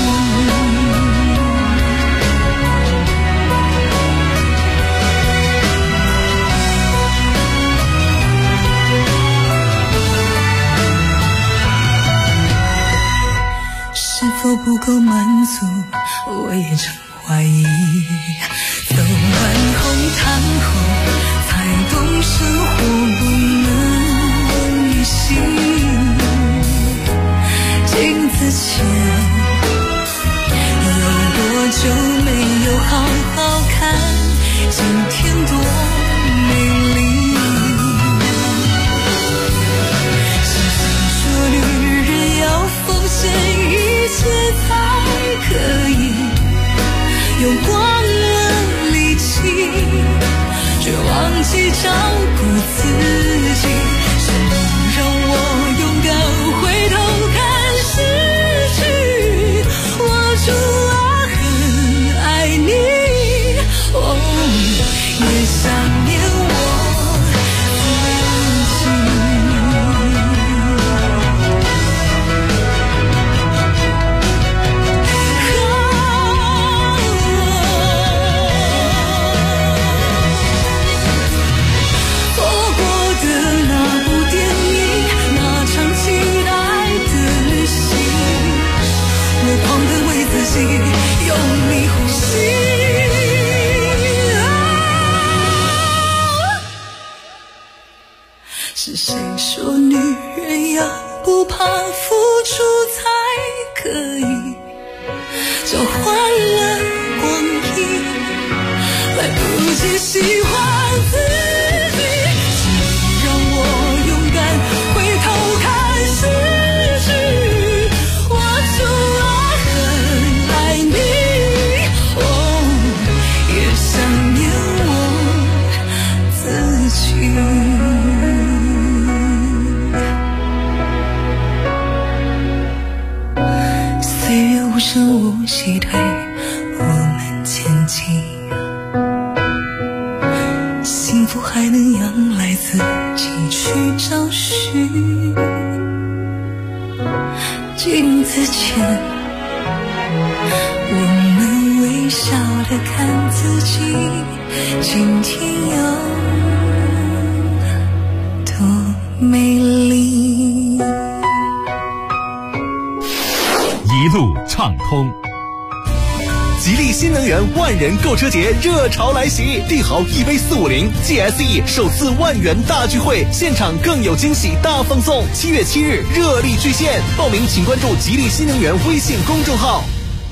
是否不够满足，我也常怀疑，走完红毯后才懂生活不能预习，镜子前就好好看今天多美丽。是谁说女人要奉献一切才可以用光了力气，却忘记照顾自己？谁能让我勇敢回头看失去？我除了很爱你，也想念我自己。错过的那部电影，那场期待的旅行，我狂奔为自己用力呼吸。是谁说女人要不怕付出才可以交换了光阴？来不及喜欢自己，请让我勇敢回头看失去。我除了很爱你，也想念我自己。岁月无声无息推我们前进，幸福还能仰赖自己去找寻。镜子前，我们微笑地看自己，今天有多美丽。 一路畅通。吉利新能源万人购车节热潮来袭，帝豪 EV450 GSE 首次万元大聚会，现场更有惊喜大放送。7月7日热力巨献，报名请关注吉利新能源微信公众号。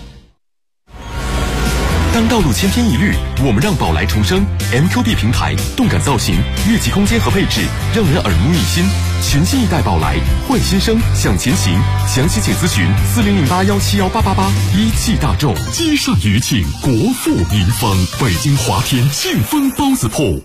当道路千篇一律，我们让宝来重生。MQB 平台动感造型、越级空间和配置，让人耳目一新。全新一代宝来，换新生，向前行。详细请咨询4008171888。一汽大众，积善余庆，国富民丰。北京华天庆丰包子铺。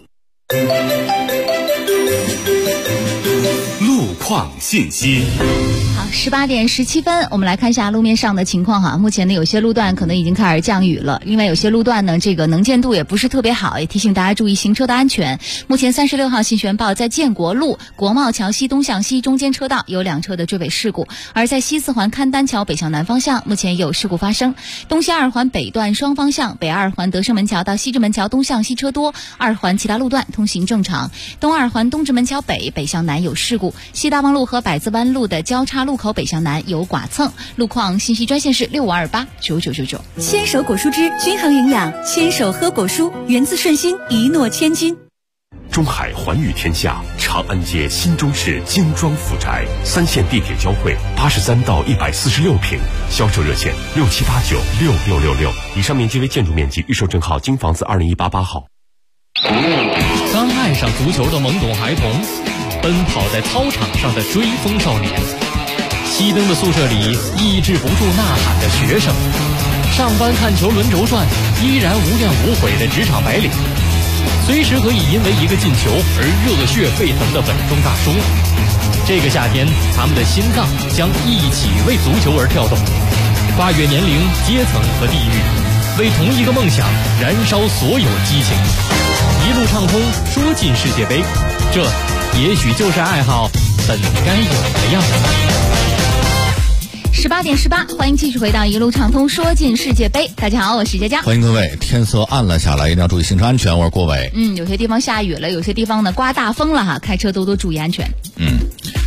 路况信息。 好，18点17分，我们来看一下路面上的情况哈。目前呢，有些路段可能已经开始降雨了，另外有些路段呢，这个能见度也不是特别好，也提醒大家注意行车的安全。目前36号信玄报在建国路国贸桥西东向西中间车道有2车的追尾事故，而在西四环勘丹桥北向南方向，目前也有事故发生。东西2环北段双方向，北2环德胜门桥到西直门桥东向西车多，2环其他路段通行正常。东2环东直门桥北北向南有事故，西大望路和百子湾路的交叉路口北向南有剐蹭。路况信息专线是65289999。 牵手果蔬汁均衡营养，牵手喝果蔬，源自顺心，一诺千金。 中海环宇天下长安街新中式精装府宅，3线地铁交汇，83到146平，销售热线67896666。以上面积为建筑面积，预售证号京房子2018-8号。 当爱上足球的懵懂孩童，奔跑在操场上的追风少年，熄灯的宿舍里抑制不住呐喊的学生，上班看球轮轴转依然无怨无悔的职场白领，随时可以因为一个进球而热血沸腾的稳重大叔。这个夏天，他们的心脏将一起为足球而跳动，跨越年龄、阶层和地域，为同一个梦想燃烧所有激情。一路畅通，说进世界杯，这也许就是爱好本该有的样子。 18点18，欢迎继续回到一路畅通说进世界杯。大家好，我是佳佳。 欢迎各位。天色暗了下来，一定要注意行车安全。我是郭伟。 有些地方下雨了，有些地方呢刮大风了哈，开车多多注意安全。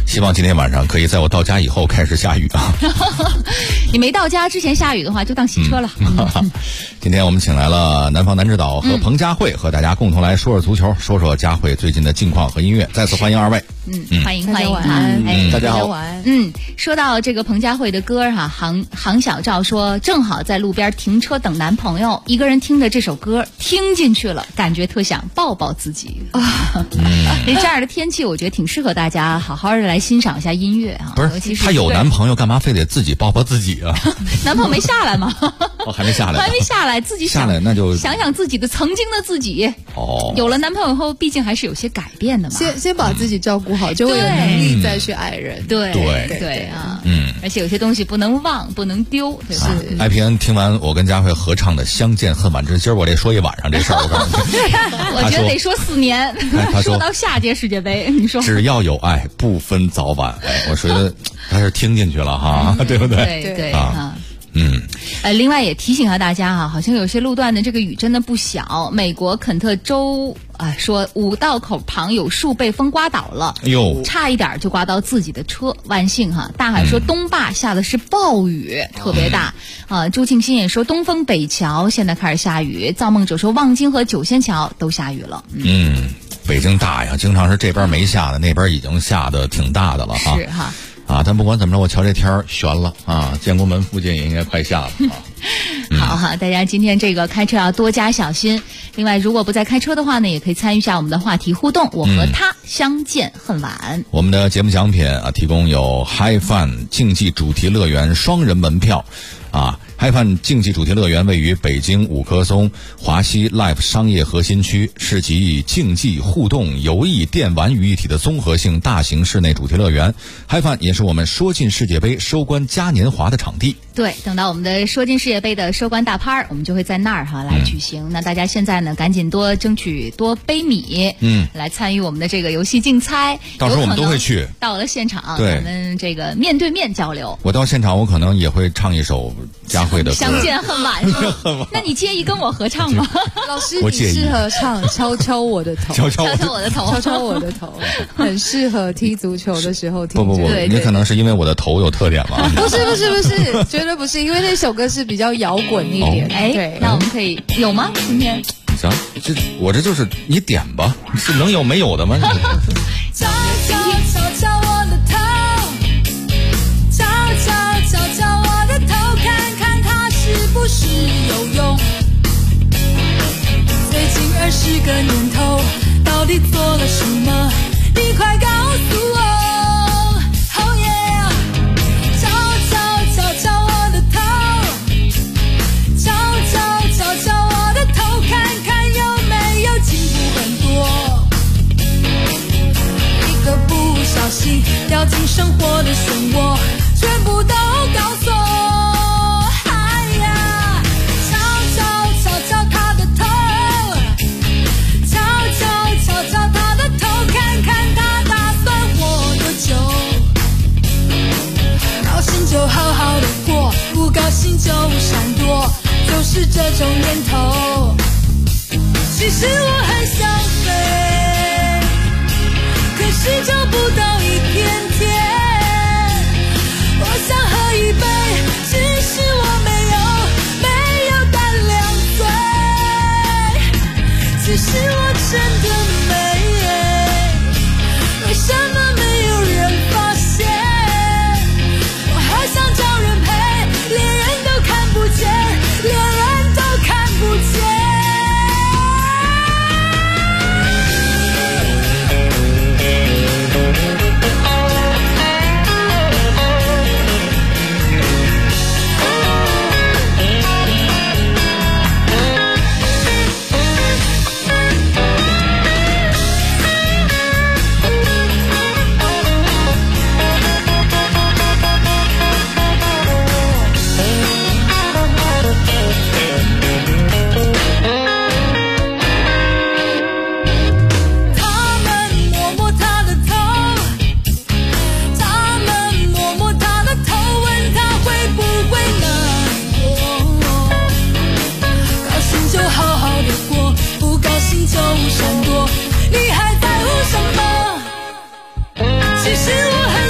希望今天晚上可以在我到家以后开始下雨啊。 你没到家之前下雨的话，就当洗车了。 今天我们请来了南方男指导和彭佳慧，和大家共同来说说足球，说说佳慧最近的近况和音乐。再次欢迎二位。 欢迎。 大家好。 说到这个彭佳慧的歌哈，杭小赵说正好在路边停车等男朋友，一个人听着这首歌听进去了，感觉特想抱抱自己啊。这样的天气，我觉得挺适合大家好好的来欣赏一下音乐啊。 不是，他有男朋友干嘛非得自己抱抱自己啊？ 男朋友没下来吗？ 还没下来， 还没下来，自己下来那就想想自己的曾经的自己。有了男朋友后，毕竟还是有些改变的嘛。 先把自己照顾好，就会有能力再去爱人。 对啊，而且有些东西不能忘，不能丢。 是。 IPN 听完我跟佳慧合唱的《相见恨晚》，今儿我得说一晚上这事儿。 我觉得得说4年。 他说到下届世界杯，你说只要有爱，不分早晚。我觉得他是听进去了哈，对不对？ 对啊。另外也提醒下大家哈，好像有些路段的这个雨真的不小。美国肯特州说5道口旁有树被风刮倒了，差一点就刮到自己的车，万幸哈。大海说东坝下的是暴雨，特别大朱庆新也说东风北桥现在开始下雨。造梦者说望京和九仙桥都下雨了。 北京大呀，经常是这边没下的，那边已经下的挺大的了哈。 是哈。 但不管怎么着，我瞧这天儿悬了啊！建国门附近也应该快下了啊。 好哈，大家今天这个开车要多加小心。另外，如果不在开车的话呢，也可以参与一下我们的话题互动。我和他相见恨晚。 我们的节目奖品提供有 HiFun 竞技主题乐园双人门票HiFun 竞技主题乐园位于北京五棵松华西 Life 商业核心区，是集竞技、互动、游艺、电玩于一体的综合性大型室内主题乐园。HiFun 也是我们说进世界杯收官嘉年华的场地。 对，等到我们的说进世界杯的收官大趴，我们就会在那儿来举行。那大家现在呢，赶紧多争取多杯米，来参与我们的这个游戏竞猜。 到时候我们都会去。 到了现场，咱们这个面对面交流。 我到现场，我可能也会唱一首佳慧的歌。 相见恨晚是吧？那你介意跟我合唱吗？ 老师，你适合唱敲敲我的头， 敲敲我的头， 敲敲我的头，很适合踢足球的时候听。 不，你可能是因为我的头有特点吧？ 不是，绝对不是，因为那首歌是比较摇滚一点。 对，那我们可以有吗？今天行，我这就是你点吧，是能有没有的吗？ 敲我的头，敲我的头，看看它是不是有用。最近20个年头，到底做了什么？你快告诉我。Oh yeah， 敲我的头，敲我的头，看看有没有进步很多。一个不小心掉进生活的漩涡，全部都搞错。哎呀，敲他的头，敲他的头，看看他打算活多久。高兴就好好的过，不高兴就闪躲，就是这种念头。其实我很想飞，可是找不到一片天。我想喝一杯，只是我没有胆量醉。其实我真的美，为什么没有人发现？我好想找人陪，连人都看不见，连人都看不见。就闪躲，你还在乎什么？其实我很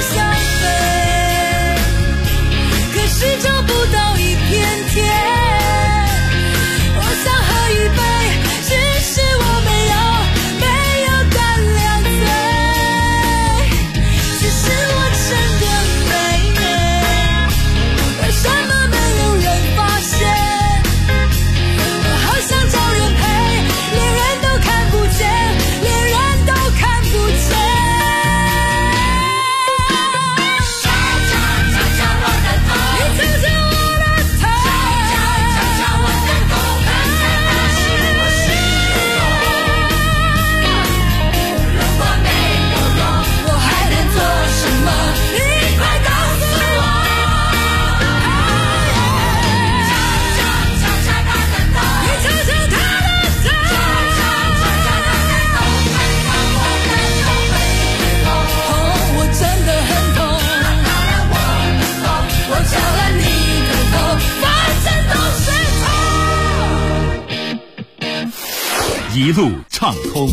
一路畅通。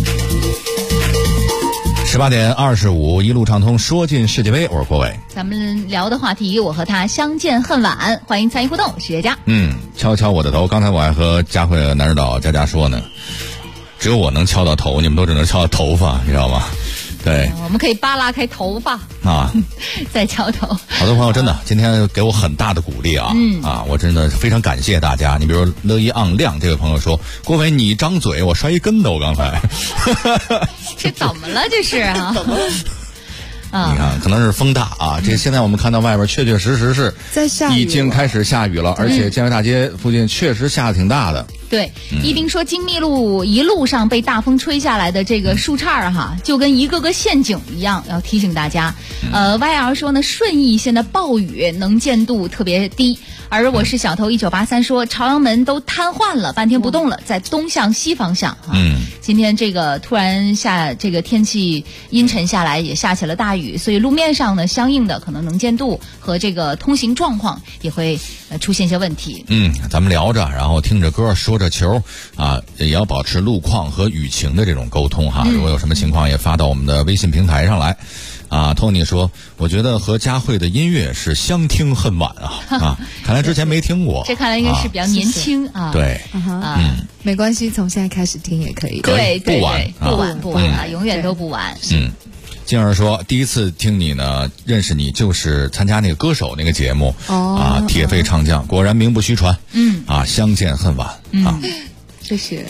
18点25，一路畅通，说进世界杯，我是郭伟。 咱们聊的话题，我和他相见恨晚，欢迎参与互动，史学家。 敲敲我的头。刚才我还和佳慧男指导佳佳说呢，只有我能敲到头，你们都只能敲到头发，你知道吗？对， 我们可以扒拉开头发啊， 再敲头。 好多朋友真的今天给我很大的鼓励啊，我真的非常感谢大家。你比如乐一昂亮这位朋友说，郭伟你一张嘴我摔一跟头，刚才这怎么了这是啊？ 你看，可能是风大啊。这现在我们看到外边确确实实是在下雨， 已经开始下雨了，而且建外大街附近确实下得挺大的。 对，一兵说金密路一路上被大风吹下来的这个树杈哈，就跟一个个陷阱一样，要提醒大家。YR 说呢，顺义现在暴雨能见度特别低，而我是小头1983说，朝阳门都瘫痪了，半天不动了，在东向西方向啊。今天这个突然这个天气阴沉下来，也下起了大雨，所以路面上呢，相应的可能能见度和这个通行状况也会出现一些问题。 咱们聊着，然后听着歌，说着球啊，也要保持路况和雨情的这种沟通哈。如果有什么情况，也发到我们的微信平台上来。Tony 说，我觉得和佳慧的音乐是相听恨晚啊，看来之前没听过。 这看来应该是比较年轻啊。 对， 没关系，从现在开始听也可以。 对， 不晚啊，永远都不晚。 静儿说，第一次听你呢，认识你就是参加那个歌手那个节目铁肺唱将，果然名不虚传。相见恨晚啊， 谢谢。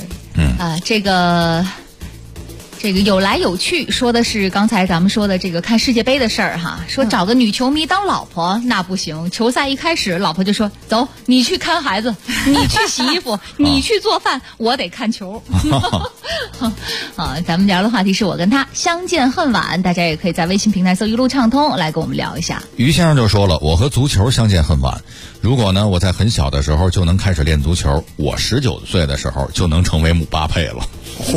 这个有来有去，说的是刚才咱们说的这个看世界杯的事儿哈。说找个女球迷当老婆那不行，球赛一开始，老婆就说走，你去看孩子，你去洗衣服，你去做饭，我得看球。咱们聊的话题是我跟他相见恨晚，大家也可以在微信平台搜一路畅通来跟我们聊一下。 于先生就说了，我和足球相见恨晚，如果呢我在很小的时候就能开始练足球，我19岁的时候就能成为姆巴佩了。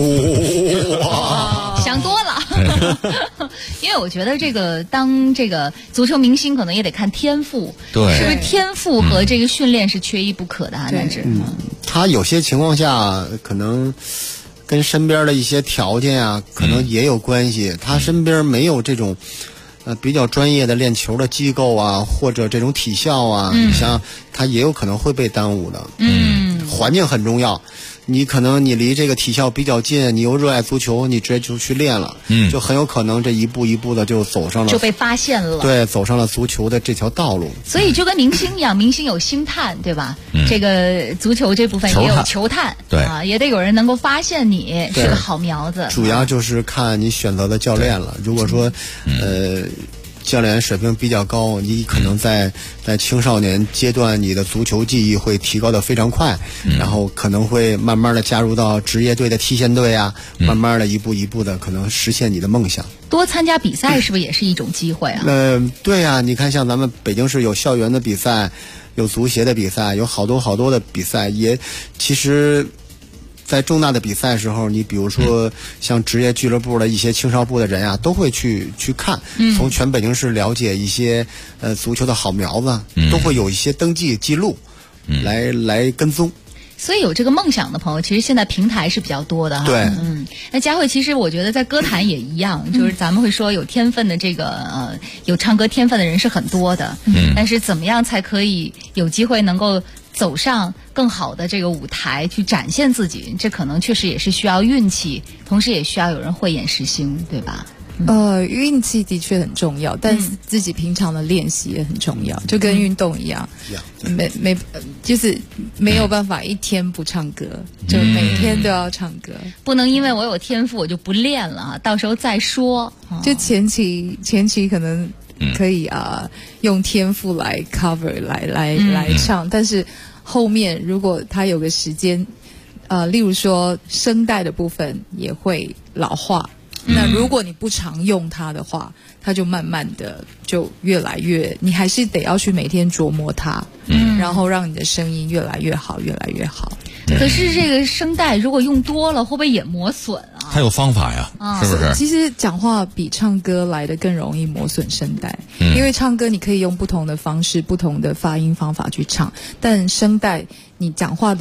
想多了。因为我觉得当这个足球明星可能也得看天赋， 对， 是不是天赋和这个训练是缺一不可的啊？男子， 他有些情况下可能跟身边的一些条件啊，可能也有关系。他身边没有这种比较专业的练球的机构啊，或者这种体校啊，你像他也有可能会被耽误的。环境很重要。你可能你离这个体校比较近，你又热爱足球，你直接就去练了，就很有可能这一步一步的就走上了， 就被发现了。 对，走上了足球的这条道路。 所以就跟明星一样，明星有星探，对吧？这个足球这部分也有球探， 对啊，也得有人能够发现你是个好苗子。 主要就是看你选择的教练了。如果说教练水平比较高，你可能在青少年阶段，你的足球技艺会提高的非常快，然后可能会慢慢的加入到职业队的踢线队啊，慢慢的一步一步的可能实现你的梦想。 多参加比赛是不是也是一种机会啊？ 对啊，你看像咱们北京市有校园的比赛，有足协的比赛，有好多的比赛，也其实在重大的比赛的时候，你比如说像职业俱乐部的一些青少部的人啊，都会去看，从全北京市了解一些足球的好苗子，都会有一些登记记录，来跟踪。 所以有这个梦想的朋友，其实现在平台是比较多的哈。 对， 那佳慧其实我觉得在歌坛也一样，就是咱们会说有天分的这个有唱歌天分的人是很多的，但是怎么样才可以有机会能够走上更好的这个舞台去展现自己，这可能确实也是需要运气，同时也需要有人慧眼识星，对吧？ 运气的确很重要，但是自己平常的练习也很重要，就跟运动一样，就是没有办法一天不唱歌，就每天都要唱歌， 不能因为我有天赋我就不练了，到时候再说。 就前期可能可以用天赋来 cover 来唱，但是后面如果他有个时间，例如说声带的部分也会老化。那如果你不常用它的话，它就慢慢的就越来越，你还是得要去每天琢磨它，然后让你的声音越来越好，越来越好。 可是这个声带如果用多了，会不会也磨损啊？ 它有方法呀，是不是？ 其实讲话比唱歌来的更容易磨损声带，因为唱歌你可以用不同的方式、不同的发音方法去唱，但声带你讲话的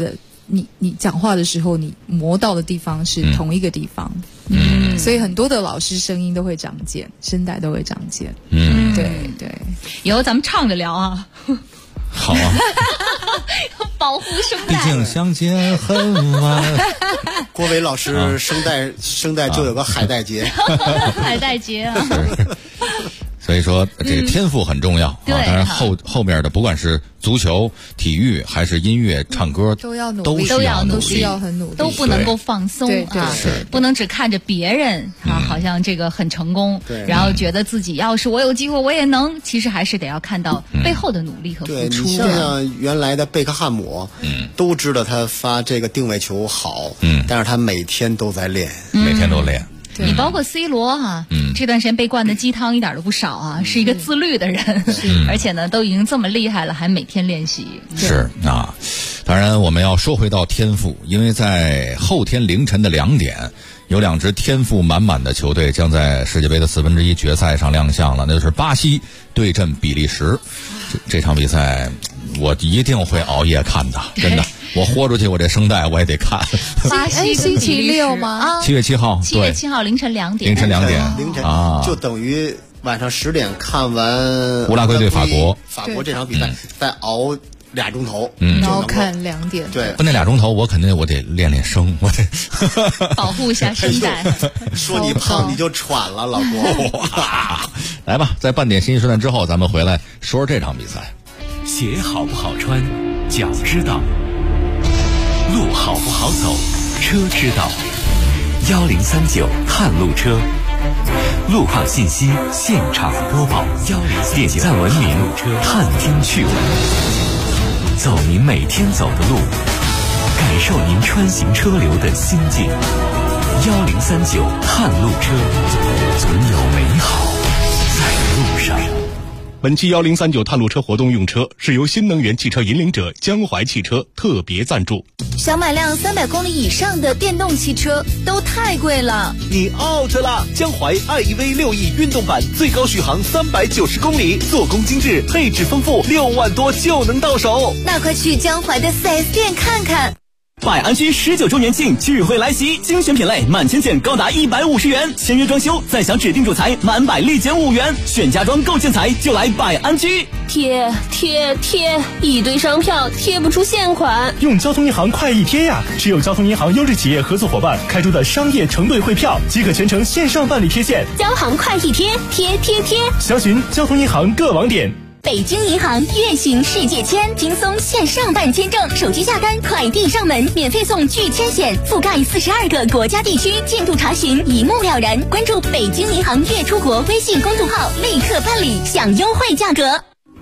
你讲话的时候，你磨到的地方是同一个地方。所以很多的老师声音都会长茧，声带都会长茧。对对。 以后咱们唱着聊啊。 好啊。 保护声带。 毕竟相见恨晚。 郭伟老师声带就有个海带结。 海带结啊。 所以说这个天赋很重要啊，当然后面的不管是足球、体育还是音乐、唱歌， 都要努力， 都需要很努力， 都不能够放松啊，不能只看着别人啊，好像这个很成功，然后觉得自己要是我有机会我也能，其实还是得要看到背后的努力和付出。 你像原来的贝克汉姆，都知道他发这个定位球好，但是他每天都在练， 每天都练。 你包括 C 罗哈，这段时间被灌的鸡汤一点都不少啊，是一个自律的人，而且呢都已经这么厉害了，还每天练习。 是啊，当然我们要说回到天赋，因为在后天凌晨的2点，有2支天赋满满的球队将在世界杯的1/4决赛上亮相了，那就是巴西对阵比利时。这场比赛我一定会熬夜看的，真的。我豁出去，我这声带我也得看。 巴西星期六吗 ？7月7号 ，7月7号凌晨2点。 凌晨2点啊， 就等于晚上10点看完乌拉圭对法国这场比赛，再熬2钟头， 然后看2点。 对， 那2钟头我肯定我得练声，我得保护一下声带。 说你胖你就喘了，老郭。 来吧，在半点信息时段之后，咱们回来说说这场比赛。 鞋好不好穿，脚知道；路好不好走，车知道。1039探路车，路况信息现场播报，点赞文明，探听趣闻，走您每天走的路，感受您穿行车流的心境。1039探路车，总有美好在路上。 本期1039探路车活动用车是由新能源汽车引领者江淮汽车特别赞助。 想买辆300公里以上的电动汽车都太贵了， 你 out 了！江淮 iEV6E 运动版最高续航390公里，做工精致，配置丰富，6万多就能到手。 那快去江淮的 4S 店看看。 百安居19周年庆聚会来袭，精选品类满千件高达150元，签约装修再享指定主材满100立减5元，选家装购建材就来百安居。 贴，一堆商票贴不出现款。 用交通银行快一贴呀！持有交通银行优质企业合作伙伴开出的商业承兑汇票，即可全程线上办理贴现。 交行快一贴，贴。 详询交通银行各网点。 北京银行月行世界签，轻松线上办签证，手机下单，快递上门，免费送拒签险，覆盖42个国家地区，进度查询一目了然。关注北京银行月出国微信公众号，立刻办理，享优惠价格。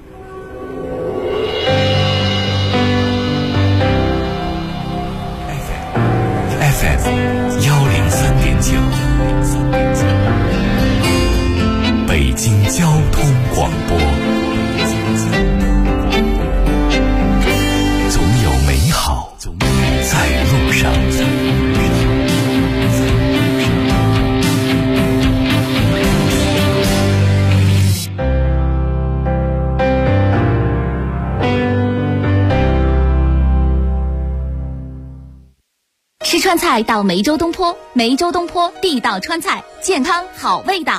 FM 103.9，北京交通广播。总有美好在路上。 吃川菜到梅州东坡，梅州东坡地道川菜，健康好味道。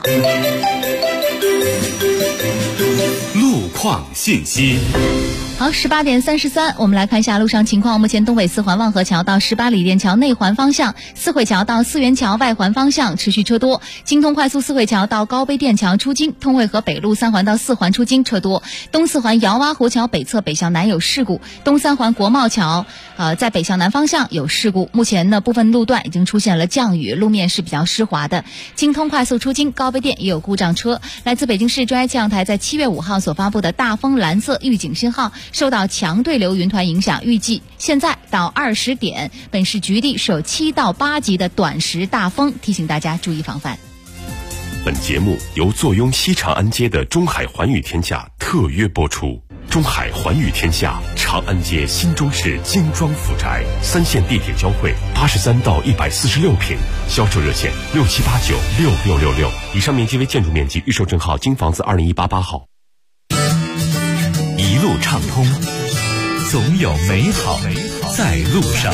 路况信息。 好，18点33，我们来看一下路上情况。目前东北4环望河桥到18里店桥内环方向，四惠桥到四元桥外环方向持续车多。京通快速四惠桥到高碑店桥出京，通惠河北路3环到4环出京车多。东4环姚洼湖桥北侧北向南有事故，东3环国贸桥在北向南方向有事故。目前呢部分路段已经出现了降雨，路面是比较湿滑的。京通快速出京高碑店也有故障车。来自北京市中央气象台在7月5号所发布的大风蓝色预警信号，受到强对流云团影响，预计现在到20点，本市局地是有7到8级的短时大风，提醒大家注意防范。 本节目由坐拥西长安街的中海环宇天下特约播出。中海环宇天下长安街新中式精装府宅，3线地铁交汇，83到146平，销售热线67896666。以上面积为建筑面积，预售证号京房子20188号。一路畅通，总有美好在路上。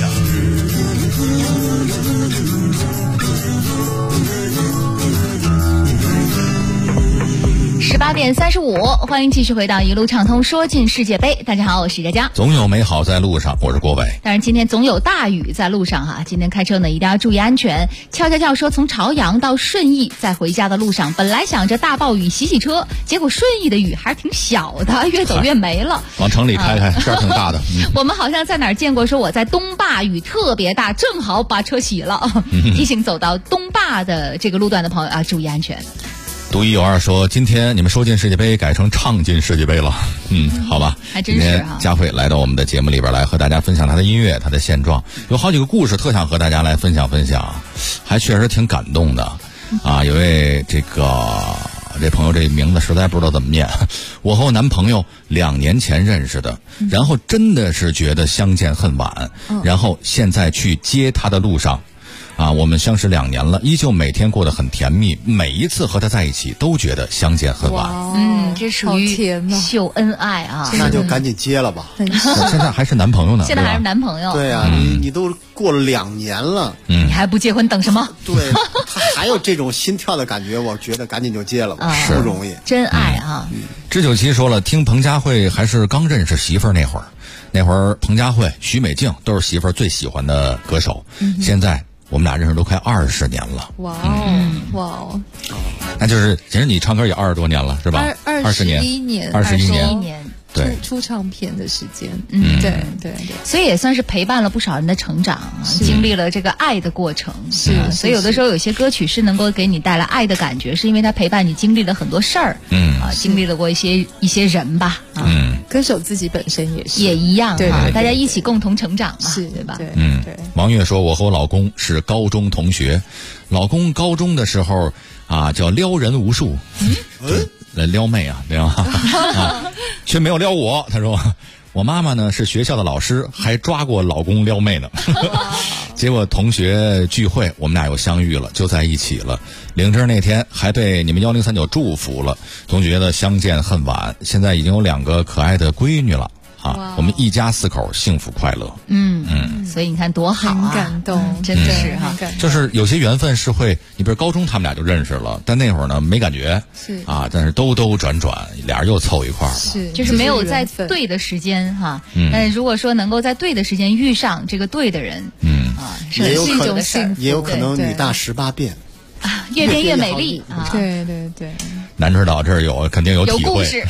18点35，欢迎继续回到一路畅通说尽世界杯。大家好，我是佳佳。 总有美好在路上，我是郭伟。 但是今天总有大雨在路上哈，今天开车呢一定要注意安全。俏说从朝阳到顺义，在回家的路上，本来想着大暴雨洗车，结果顺义的雨还是挺小的，越走越没了。 往城里开，这儿挺大的。 我们好像在哪儿见过说我在东坝雨特别大，正好把车洗了。提醒走到东坝的这个路段的朋友啊，注意安全。 独一有二说，今天你们说进世界杯改成唱进世界杯了。好吧， 还真是啊。 佳慧来到我们的节目里边来和大家分享她的音乐，她的现状，有好几个故事特想和大家来分享，还确实挺感动的啊。有位这朋友这名字实在不知道怎么念，我和我男朋友2年前认识的，然后真的是觉得相见恨晚，然后现在去接他的路上。我们相识2年了，依旧每天过得很甜蜜，每一次和他在一起都觉得相见恨晚。 这属于秀恩爱啊！ 那就赶紧接了吧。 现在还是男朋友呢？ 现在还是男朋友。 对啊，你都过了2年了， 你还不结婚等什么？ 对，他还有这种心跳的感觉，我觉得赶紧就接了吧，不容易。 真爱啊！ 知九七说了，听彭佳慧还是刚认识媳妇儿那会儿彭佳慧、徐美静都是媳妇儿最喜欢的歌手，现在我们俩认识都快20年了。 哇哦， 那就是其实你唱歌也20多年了是吧？21年，对， 出唱片的时间。对， 所以也算是陪伴了不少人的成长，经历了这个爱的过程。所以有的时候有些歌曲是能够给你带来爱的感觉，是因为它陪伴你经历了很多事儿。经历了过一些人吧。 歌手自己本身也一样啊，大家一起共同成长嘛，对吧？ 对。 王月说，我和我老公是高中同学，老公高中的时候叫撩人无数，撩妹却没有撩我。他说我妈妈呢是学校的老师，还抓过老公撩妹呢。结果同学聚会我们俩又相遇了，就在一起了。领证那天还被你们1039祝福了，总觉得相见恨晚。现在已经有2个可爱的闺女了我们一家4口幸福快乐。 所以你看多好啊， 很感动， 真的是哈。 就是有些缘分是会，你比如高中他们俩就认识了，但那会儿呢没感觉，但是兜转俩人又凑一块儿了， 就是没有在对的时间哈。但是如果说能够在对的时间遇上这个对的人，是很幸福的事儿。 也有可能女大18变。 越变越美丽啊！ 对， 南指导这儿肯定有体会， 有故事，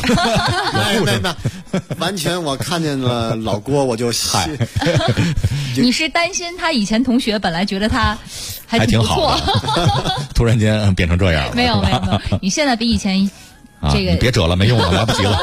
完全我看见了老郭我就嗨。 你是担心他以前同学本来觉得他还挺好的，突然间变成这样了？ 没有，你现在比以前。这个你别折了，没用了，来不及了。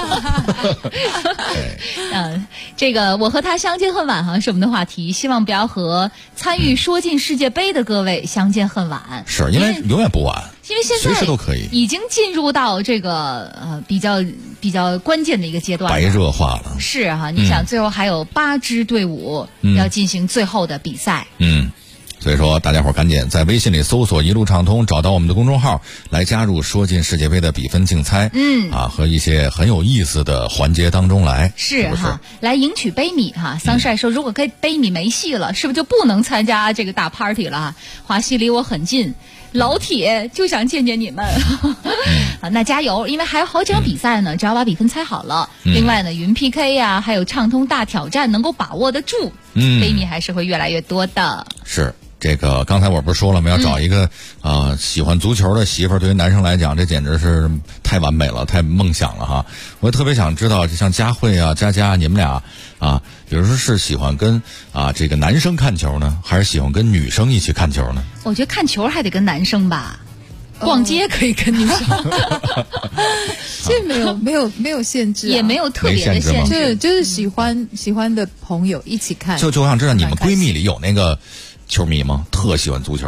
这个我和他相见恨晚是我们的话题，希望不要和参与说进世界杯的各位相见恨晚， 是因为永远不晚， 因为现在随时都可以， 已经进入到这个比较关键的一个阶段， 白热化了。 是你想最后还有8支队伍要进行最后的比赛。 所以说大家伙赶紧在微信里搜索一路畅通，找到我们的公众号来加入说进世界杯的比分竞猜，和一些很有意思的环节当中来，是来赢取杯米桑帅说，如果跟杯米没戏了，是不是就不能参加这个大 party 了？华西离我很近，老铁就想见见你们。那加油，因为还有好几场比赛呢，只要把比分猜好了。另外呢，云 PK 还有畅通大挑战能够把握得住，杯米还是会越来越多的。 是。这个刚才我不是说了吗？要找一个喜欢足球的媳妇儿，对于男生来讲，这简直是太完美了，太梦想了哈！我特别想知道，就像佳慧佳你们俩比如说是喜欢跟这个男生看球呢，还是喜欢跟女生一起看球呢？ 我觉得看球还得跟男生吧，逛街可以跟女生。 这没有限制， 也没有特别的限制， 就是喜欢的朋友一起看。 就想知道你们闺蜜里有那个球迷吗？特喜欢足球的。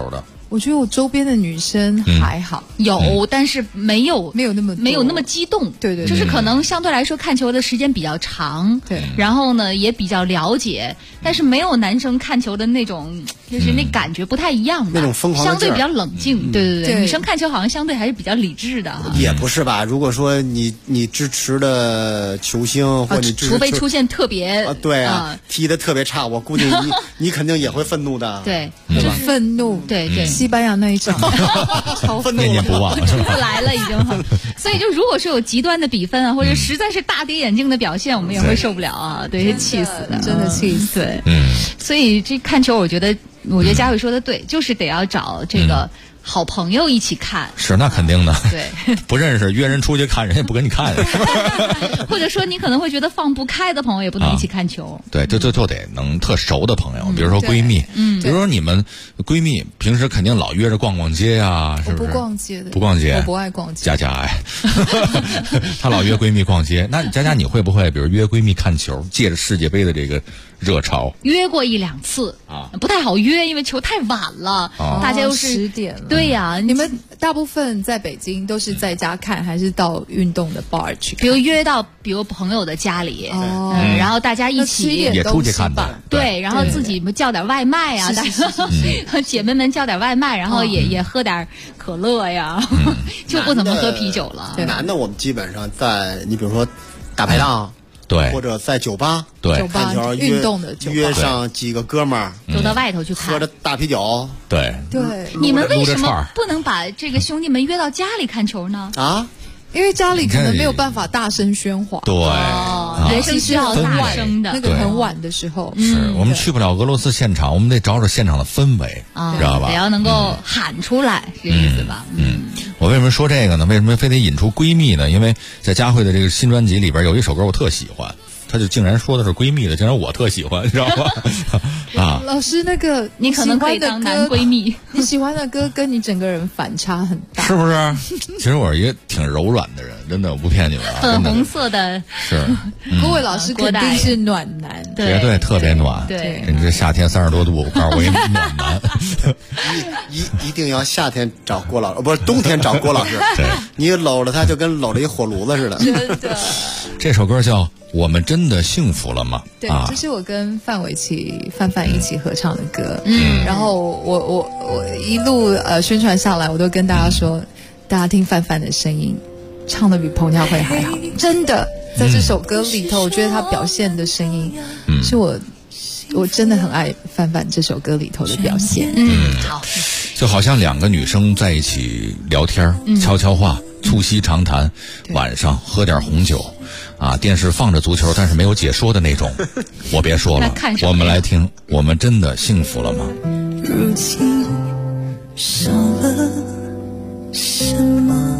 我觉得我周边的女生还好， 有，但是没有那么激动。 对， 就是可能相对来说看球的时间比较长， 对， 然后呢也比较了解，但是没有男生看球的那种，就是那感觉不太一样吧， 那种疯狂的相对比较冷静。对，女生看球好像相对还是比较理智的。 也不是吧？如果说你支持的球星或你除非出现特别对啊，踢得特别差，我估计你肯定也会愤怒的。 对， 就愤怒。 对， 西班牙那一场超愤怒， 念念不忘是吧？ 不来了已经。所以就如果是有极端的比分啊，或者实在是大跌眼镜的表现，我们也会受不了啊，对，气死的， 真的气死。 对，所以这看球，我觉得佳慧说的对，就是得要找这个好朋友一起看。 是，那肯定的。 对， 不认识约人出去看，人也不跟你看。 或者说你可能会觉得放不开的朋友也不能一起看球。 对，就得能特熟的朋友，比如说闺蜜，比如说你们闺蜜平时肯定老约着逛逛街呀，是不是？ 我不逛街的， 不逛街， 我不爱逛街。 佳佳爱，她老约闺蜜逛街。那佳佳你会不会比如约闺蜜看球，借着世界杯的这个热潮？ 约过1-2次啊，不太好约，因为球太晚了，大家又是 10点了。 对呀， 你们大部分在北京都是在家看，还是到运动的 bar 去看？ 比如约到朋友的家里，然后大家一起也出去看的。 对，然后自己叫点外卖啊，姐妹们叫点外卖，然后也喝点可乐呀，就不怎么喝啤酒了。 男的我们基本上在你比如说大排档。 对， 或者在酒吧， 对， 看球运动的酒吧， 约上几个哥们儿， 走到外头去看， 喝着大啤酒， 对， 你们为什么不能把这个兄弟们约到家里看球呢？ 啊？ 因为家里可能没有办法大声喧哗， 对， 人生需要大声的， 那个很晚的时候， 是我们去不了俄罗斯现场，我们得找现场的氛围，知道吧？ 得要能够喊出来，这意思吧？ 我为什么说这个呢？为什么非得引出闺蜜呢？因为在佳慧的这个新专辑里边有一首歌我特喜欢，她就竟然说的是闺蜜的，竟然我特喜欢，你知道吗？啊， 老师，那个你可能可以当男闺蜜， 你喜欢的歌跟你整个人反差很大， 是不是？其实我是一个挺柔软的人，真的，我不骗你们啊。 粉红色的是， 郭伟老师肯定是暖男， 绝对特别暖。 对， 你这夏天30多度，我告诉我一暖男。 一定要夏天找郭老师，不是冬天找郭老师。 对， 你搂着他就跟搂着一火炉子似的。 真的。 这首歌叫《我们真的幸福了吗》？ 对，这是我跟范玮琪范一起合唱的歌。然后我一路宣传下来，我都跟大家说，大家听范的声音，唱的比彭佳慧还好，真的。在这首歌里头，我觉得他表现的声音，是我真的很爱范这首歌里头的表现。 好， 就好像两个女生在一起聊天，悄悄话，促膝长谈，晚上喝点红酒，啊，电视放着足球，但是没有解说的那种。我别说了，我们来听，我们真的幸福了吗？ 如今少了什么？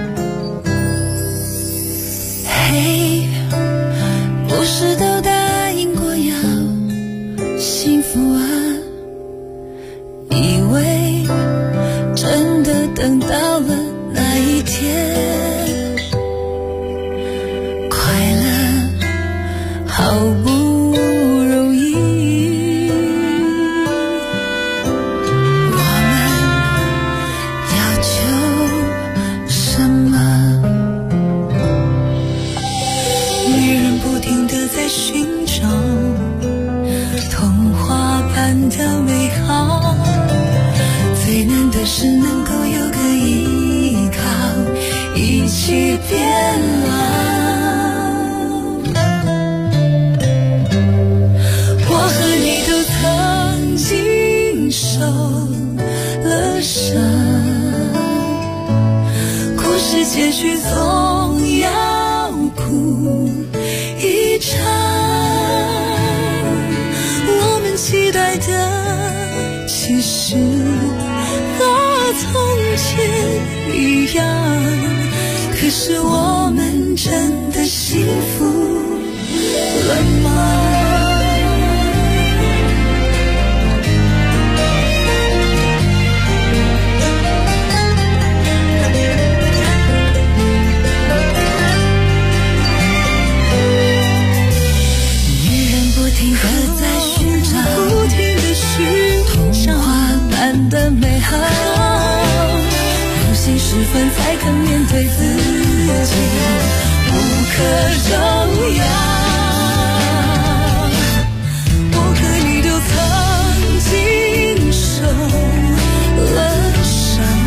嘿，不是都答应过要幸福啊？以为真的等到了那一天，快乐好不容易，我们要求什么？女人不停地在寻找童话般的美好，最难的是能够有个依靠，一起变老。我和你都曾经受了伤，故事结局总要哭一场，我们期待的其实和从前一样，可是我们真的幸福了吗？女人不停地在寻找，童话般的美好。 分才肯面对自己，无可救药。我和你都曾经受了伤，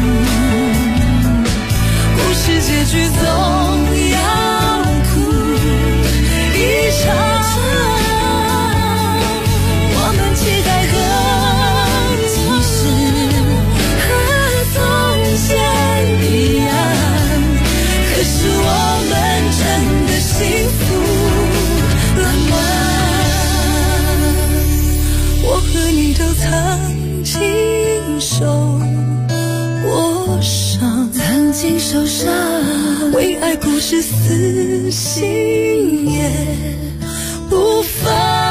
故事结局总要哭一场。我们期待和其实和从前一样，可是我们真的幸福了吗？我和你都曾经受过伤，曾经受伤，为爱故事死心也不放。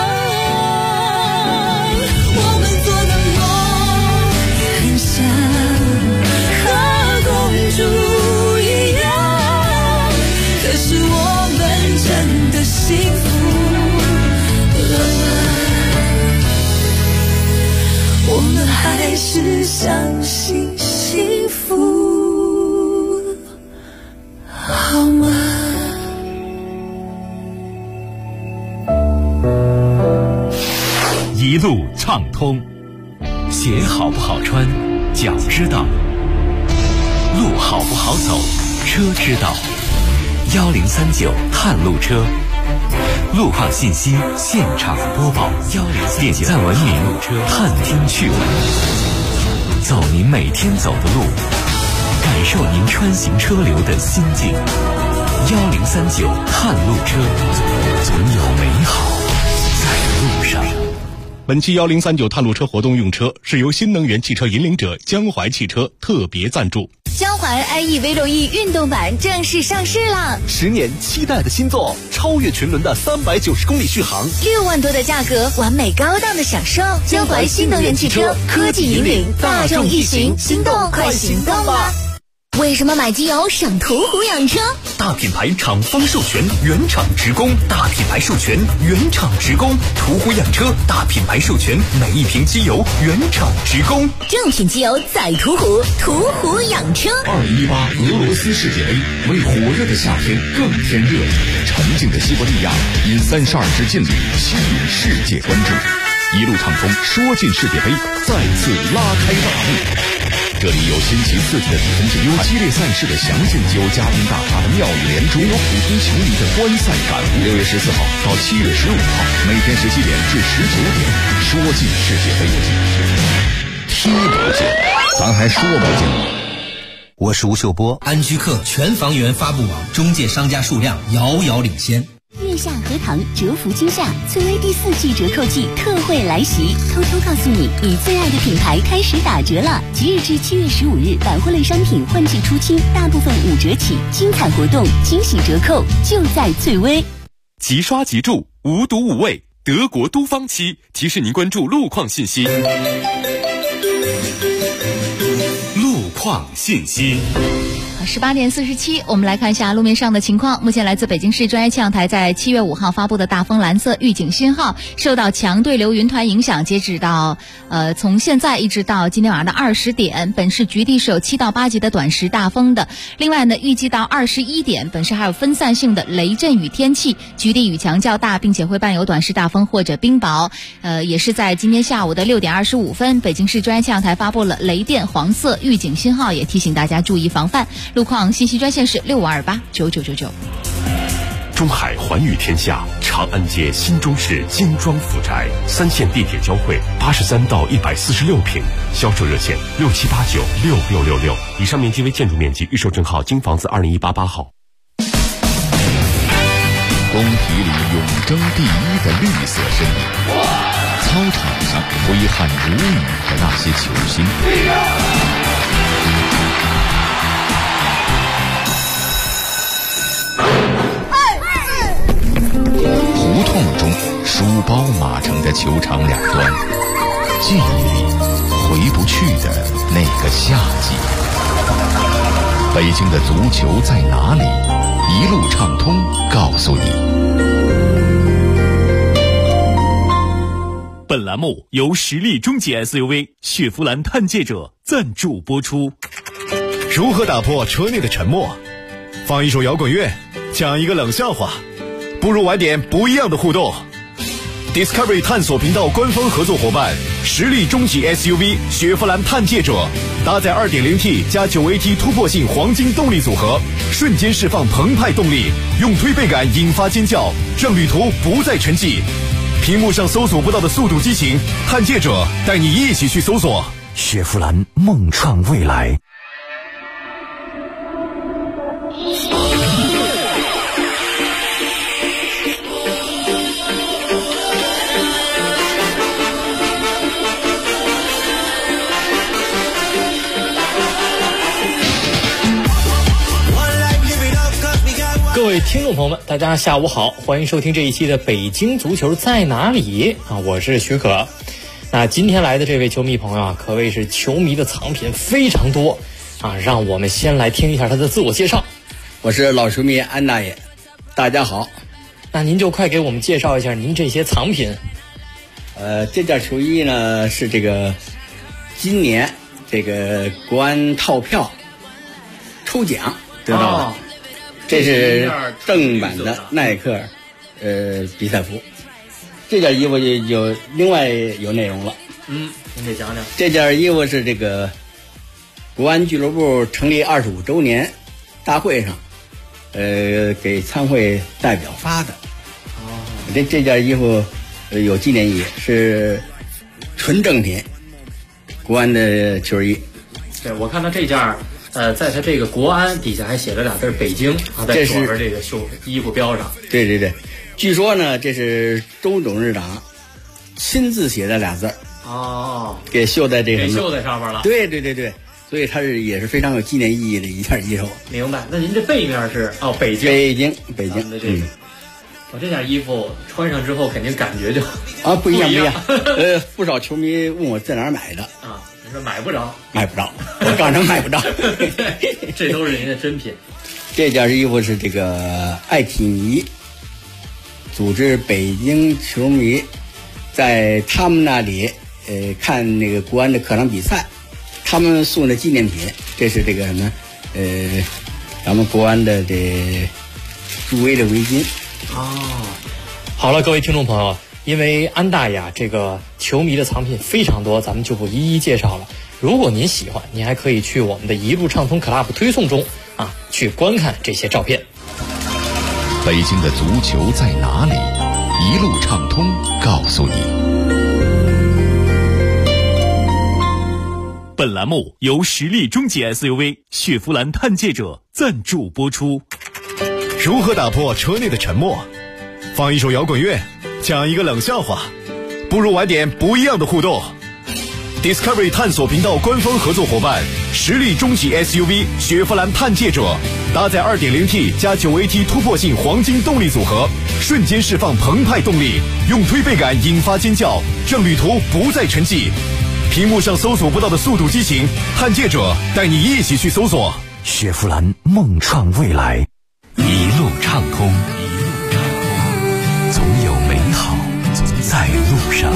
我们做的梦很像和公主一样，可是我们真的幸福了吗？我们还是相信幸福好吗？ 一路畅通，鞋好不好穿，脚知道；路好不好走，车知道。1039探路车，路况信息现场播报。点赞文明探听趣闻，走您每天走的路，感受您穿行车流的心境。1039探路车，总有美好在路上。 本期1039探路车活动用车是由新能源汽车引领者江淮汽车特别赞助。 江淮 IE V6E 运动版正式上市了 ，10年期待的新作，超越群伦的390公里续航 ，6万多的价格，完美高档的享受。江淮新能源汽车，科技引领大众一行，心动快行动吧！为什么买机油省途虎养车？ 大品牌厂方授权，原厂直供；大品牌授权，原厂直供。途虎养车大品牌授权，每一瓶机油原厂直供。 正品机油在途虎，途虎养车。 2018俄罗斯世界杯，为火热的夏天更添热情。沉静的西伯利亚因32支劲旅吸引世界关注。一路畅通，说进世界杯再次拉开大幕。这里有新奇刺激的比分之有激烈赛事的详尽，有嘉宾大咖的妙语连珠，有普通球迷的观赛感悟。6月14号到7月15号，每天17点至19点，说进世界杯，踢不进，咱还说不进。 我是吴秀波，安居客全房源发布网中介商家数量遥遥领先。 月下荷塘折福今夏，翠微第4季折扣季特惠来袭，偷偷告诉你，你最爱的品牌开始打折了！即日至7月15日，百货类商品换季出清，大部分5折起，精彩活动、惊喜折扣就在翠微。 即刷即住，无毒无味，德国都方漆提示您关注路况信息。路况信息。 18点47，我们来看一下路面上的情况。目前来自北京市专业气象台在7月5号发布的大风蓝色预警信号，受到强对流云团影响，截止到从现在一直到今天晚上的20点，本市局地是有7到8级的短时大风的。另外呢，预计到21点，本市还有分散性的雷阵雨天气，局地雨强较大，并且会伴有短时大风或者冰雹。也是在今天下午的6点25分，北京市专业气象台发布了雷电黄色预警信号，也提醒大家注意防范。路况信息专线是65289999。 中海环宇天下长安街新中式精装府宅，3线地铁交汇，83到146平，销售热线6789666666。以上面积为建筑面积，预售证号京房子20188号。 工体里永争第一的绿色身影，操场上挥汗如雨的那些球星，胡同中书包码成的球场两端，记忆里回不去的那个夏季。北京的足球在哪里？一路畅通告诉你。 本栏目由实力中级 SUV 雪佛兰探界者赞助播出。 如何打破车内的沉默？放一首摇滚乐，讲一个冷笑话，不如玩点不一样的互动。Discovery 探索频道官方合作伙伴，实力中级 SUV 雪佛兰探界者，搭载 2.0T 加 9AT 突破性黄金动力组合，瞬间释放澎湃动力，用推背感引发尖叫，让旅途不再沉寂。屏幕上搜索不到的速度激情，探界者带你一起去搜索。 雪佛兰梦创未来。 各位听众朋友们，大家下午好，欢迎收听这一期的北京足球在哪里啊？我是许可。那今天来的这位球迷朋友啊，可谓是球迷的藏品非常多啊，让我们先来听一下他的自我介绍。 我是老球迷安大爷，大家好。 那您就快给我们介绍一下您这些藏品。 这件球衣呢是这个今年这个国安套票抽奖得到的。这是正版的耐克比赛服。这件衣服就另外有内容了。 您得讲讲。 这件衣服是这个国安俱乐部成立25周年大会上给参会代表发的。这件衣服有纪念意义，是纯正品国安的球衣。 对，我看到这件在他这个国安底下还写了俩字北京啊，在左边这个衣服标上。 对对对，据说呢这是周董事长亲自写的俩字给绣在这个给绣在上面了。 对对对对，所以它也是非常有纪念意义的一件衣服。 明白。那您这背面是北京的这个。我这件衣服穿上之后肯定感觉就不一样。不少球迷问我在哪儿买的啊。你说买不着， 我告诉他买不着。 这都是您的真品。 这件衣服是这个爱体迷组织北京球迷在他们那里看那个国安的客场比赛，他们送的纪念品。这是这个什么咱们国安的这助威的围巾。 好了，各位听众朋友，因为安大爷这个球迷的藏品非常多，咱们就不一一介绍了。如果您喜欢，您还可以去我们的一路畅通 Club 推送中去观看这些照片。 北京的足球在哪里？一路畅通告诉你。 本栏目由实力中级 SUV 雪佛兰探界者赞助播出。如何打破车内的沉默？放一首摇滚乐，讲一个冷笑话，不如玩点不一样的互动。Discovery 探索频道官方合作伙伴，实力中级 SUV 雪佛兰探界者，搭载 2.0T 加 9AT 突破性黄金动力组合，瞬间释放澎湃动力，用推背感引发尖叫，让旅途不再沉寂。屏幕上搜索不到的速度激情，探界者带你一起去搜索。 雪佛兰梦创未来，一路畅通，总有美好在路上。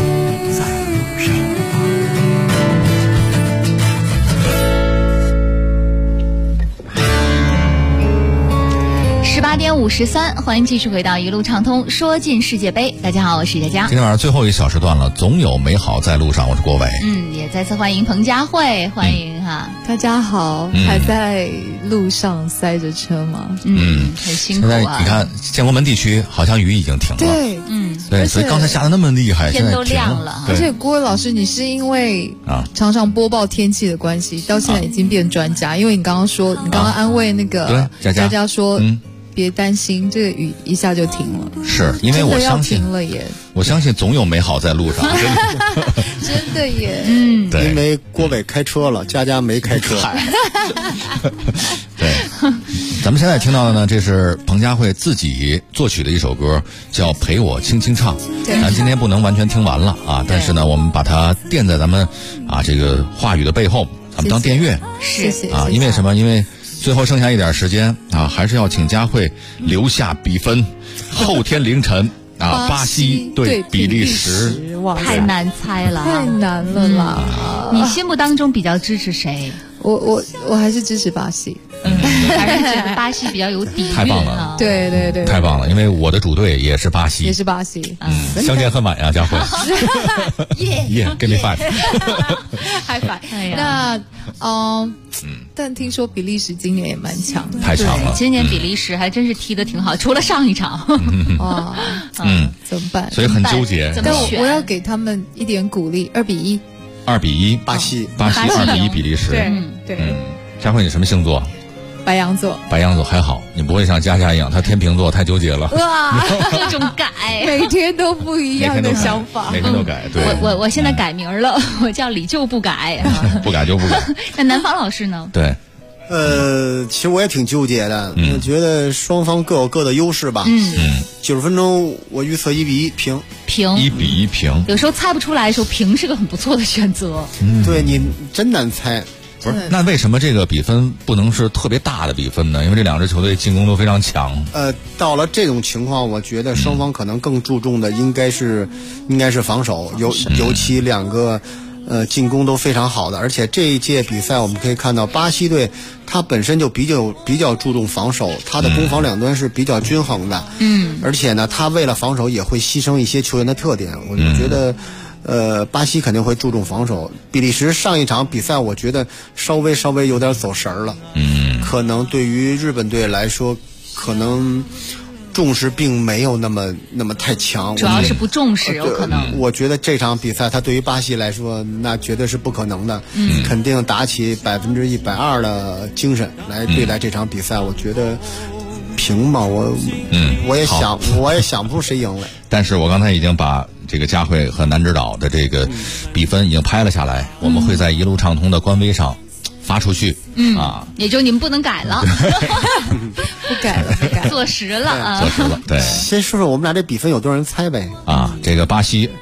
18点53，欢迎继续回到一路畅通，说进世界杯。大家好，我是佳佳。 今天晚上最后一小时段了，总有美好在路上。我是郭伟。 也再次欢迎彭佳慧，欢迎哈。 大家好，还在路上塞着车吗？ 很辛苦啊。 现在你看建国门地区好像雨已经停了。 对， 对，所以刚才下的那么厉害， 天都亮了。 而且郭老师，你是因为常常播报天气的关系，到现在已经变专家，因为你刚刚说，你刚刚安慰那个佳佳说。别担心，这个雨一下就停了。 是因为我相信停了耶， 我相信总有美好在路上。 真的耶。 对， 因为郭伟开车了，佳佳没开车。 对，咱们现在听到的呢，这是彭佳慧自己作曲的一首歌，叫《陪我轻轻唱》。咱今天不能完全听完了啊，但是呢，我们把它垫在咱们这个话语的背后，咱们当垫乐。 谢谢因为什么？因为最后剩下一点时间还是要请佳慧留下比分。后天凌晨巴西对比利时， 太难猜了， 太难了啦！ 你心目当中比较支持谁？ 我还是支持巴西。 还是觉得巴西比较有底蕴。 太棒了， 对对对， 太棒了！因为我的主队也是巴西， 也是巴西。 相见恨晚呀，佳慧。耶，give me five。 嗨翻。那但听说比利时今年也蛮强的， 太强了。 今年比利时还真是踢得挺好，除了上一场。 哇，怎么办？ 所以很纠结。 但我要给他们一点鼓励，2-1。 2-1，巴西2-1比利时。 对。 佳慧，你什么星座？ 白羊座。 白羊座还好，你不会像佳佳一样，他天秤座太纠结了。 哇，各种改， 每天都不一样的想法， 每天都改。对， 我现在改名了，我叫李就不改， 不改就不改。 那南方老师呢？ 对。 其实我也挺纠结的，我觉得双方各有各的优势吧。90分钟我预测1-1平。 1-1平。 有时候猜不出来的时候，平是个很不错的选择。 对，你真难猜。 不是，那为什么这个比分不能是特别大的比分呢？因为这两支球队进攻都非常强。 到了这种情况，我觉得双方可能更注重的应该是防守，尤其两个进攻都非常好的，而且这一届比赛我们可以看到，巴西队他本身就比较注重防守，他的攻防两端是比较均衡的。而且呢，他为了防守也会牺牲一些球员的特点。我觉得。巴西肯定会注重防守。比利时上一场比赛，我觉得稍微有点走神儿了。可能对于日本队来说，可能重视并没有那么太强。 主要是不重视，有可能。 我觉得这场比赛，他对于巴西来说，那绝对是不可能的。肯定打起120%的精神来对待这场比赛。我觉得平嘛，我也想不出谁赢来。 但是我刚才已经把这个佳慧和南指导的这个比分已经拍了下来，我们会在一路畅通的官微上发出去。 也就你们不能改了。 不改了， 坐实了啊！ 坐实了，对。 先说说我们俩这比分有多少人猜呗？ 这个巴西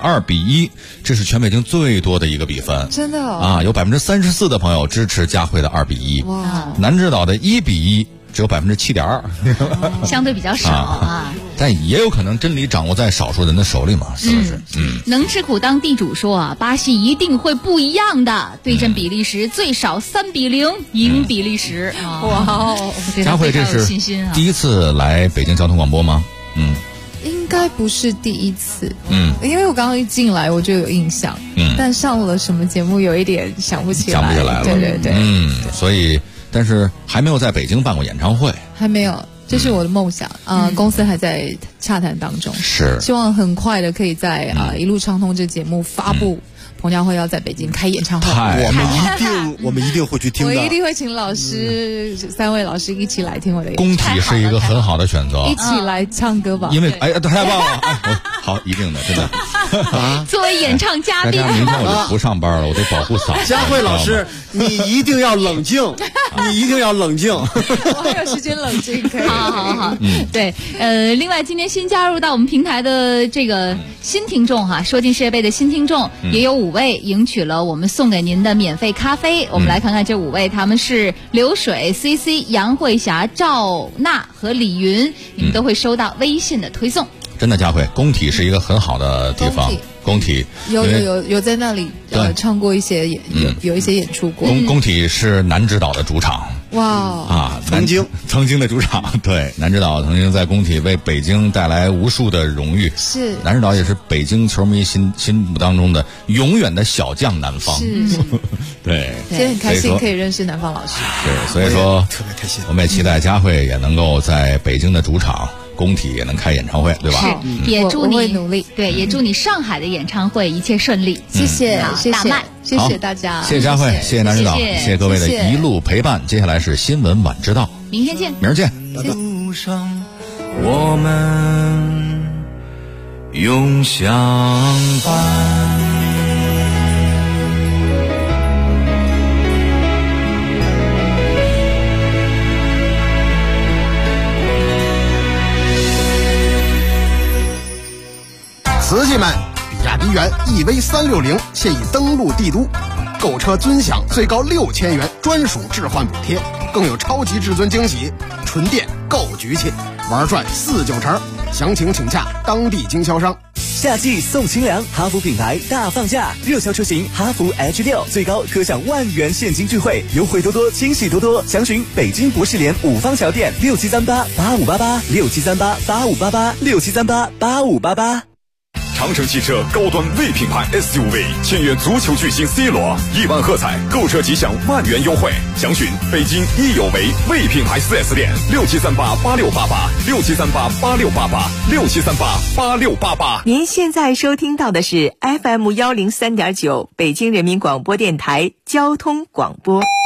2-1，这是全北京最多的一个比分。 真的有34%的朋友支持佳慧的2-1。 哇！ 南指导的1-1。只有7.2%， 相对比较少啊。 但也有可能真理掌握在少数人的手里嘛，是不是？ 能吃苦当地主说巴西一定会不一样的。对阵比利时，最少3-0赢比利时。哇哦！ 佳慧，这是第一次来北京交通广播吗？ 应该不是第一次。因为我刚刚一进来我就有印象。但上了什么节目有一点想不起来了。 对。 所以。但是还没有在北京办过演唱会， 还没有，这是我的梦想公司还在洽谈当中， 是希望很快的可以在一路畅通这节目发布。彭佳慧要在北京开演唱会， 我们一定会去听的。 我一定会请老师3位老师一起来听我的演唱会。 工体是一个很好的选择， 一起来唱歌吧。 因为太棒了，好，一定的，真的。 作为演唱嘉宾， 明天我就不上班了，我得保护嗓子。 佳慧老师，你一定要冷静，你一定要冷静。 我还有时间冷静，可以。 好，对，另外今天新加入到我们平台的这个新听众说进世界杯的新听众也有5位赢取了我们送给您的免费咖啡。我们来看看这5位，他们是流水、CC、杨慧霞、赵娜和李云，你们都会收到微信的推送。 真的，佳慧，工体是一个很好的地方。工体有在那里唱过一些有一些演出过。 工体是南指导的主场。 哇曾经的主场。对，南指导曾经在工体为北京带来无数的荣誉。 是， 南指导也是北京球迷心目当中的永远的小将南方。 是对， 今天很开心可以认识南方老师。 对，所以说特别开心。 我们也期待佳慧也能够在北京的主场工体也能开演唱会，对吧？ 是，也祝你我会努力。 对，也祝你上海的演唱会一切顺利。 谢谢， 大麦， 谢谢大家， 谢谢佳慧，谢谢南指导，谢谢各位的一路陪伴。接下来是新闻晚知道， 明天见， 明儿见。 路上我们永相伴。 瓷器们，比亚迪元 EV360现已登陆帝都，购车尊享最高6000元专属置换补贴，更有超级至尊惊喜，纯电够局气，玩转49成，详情请洽当地经销商。 夏季送清凉，哈弗品牌大放价，热销车型哈弗 H6最高可享10000元现金钜惠，优惠多多，惊喜多多。详询北京博士联五方桥店673885886738858867388588。 长城汽车高端 V 品牌 SUV 签约足球巨星 C 罗，1万喝彩，购车即享10000元优惠。详询北京益友为 V 品牌 4S 店673886886738868867388688。 您现在收听到的是 FM103.9北京人民广播电台交通广播。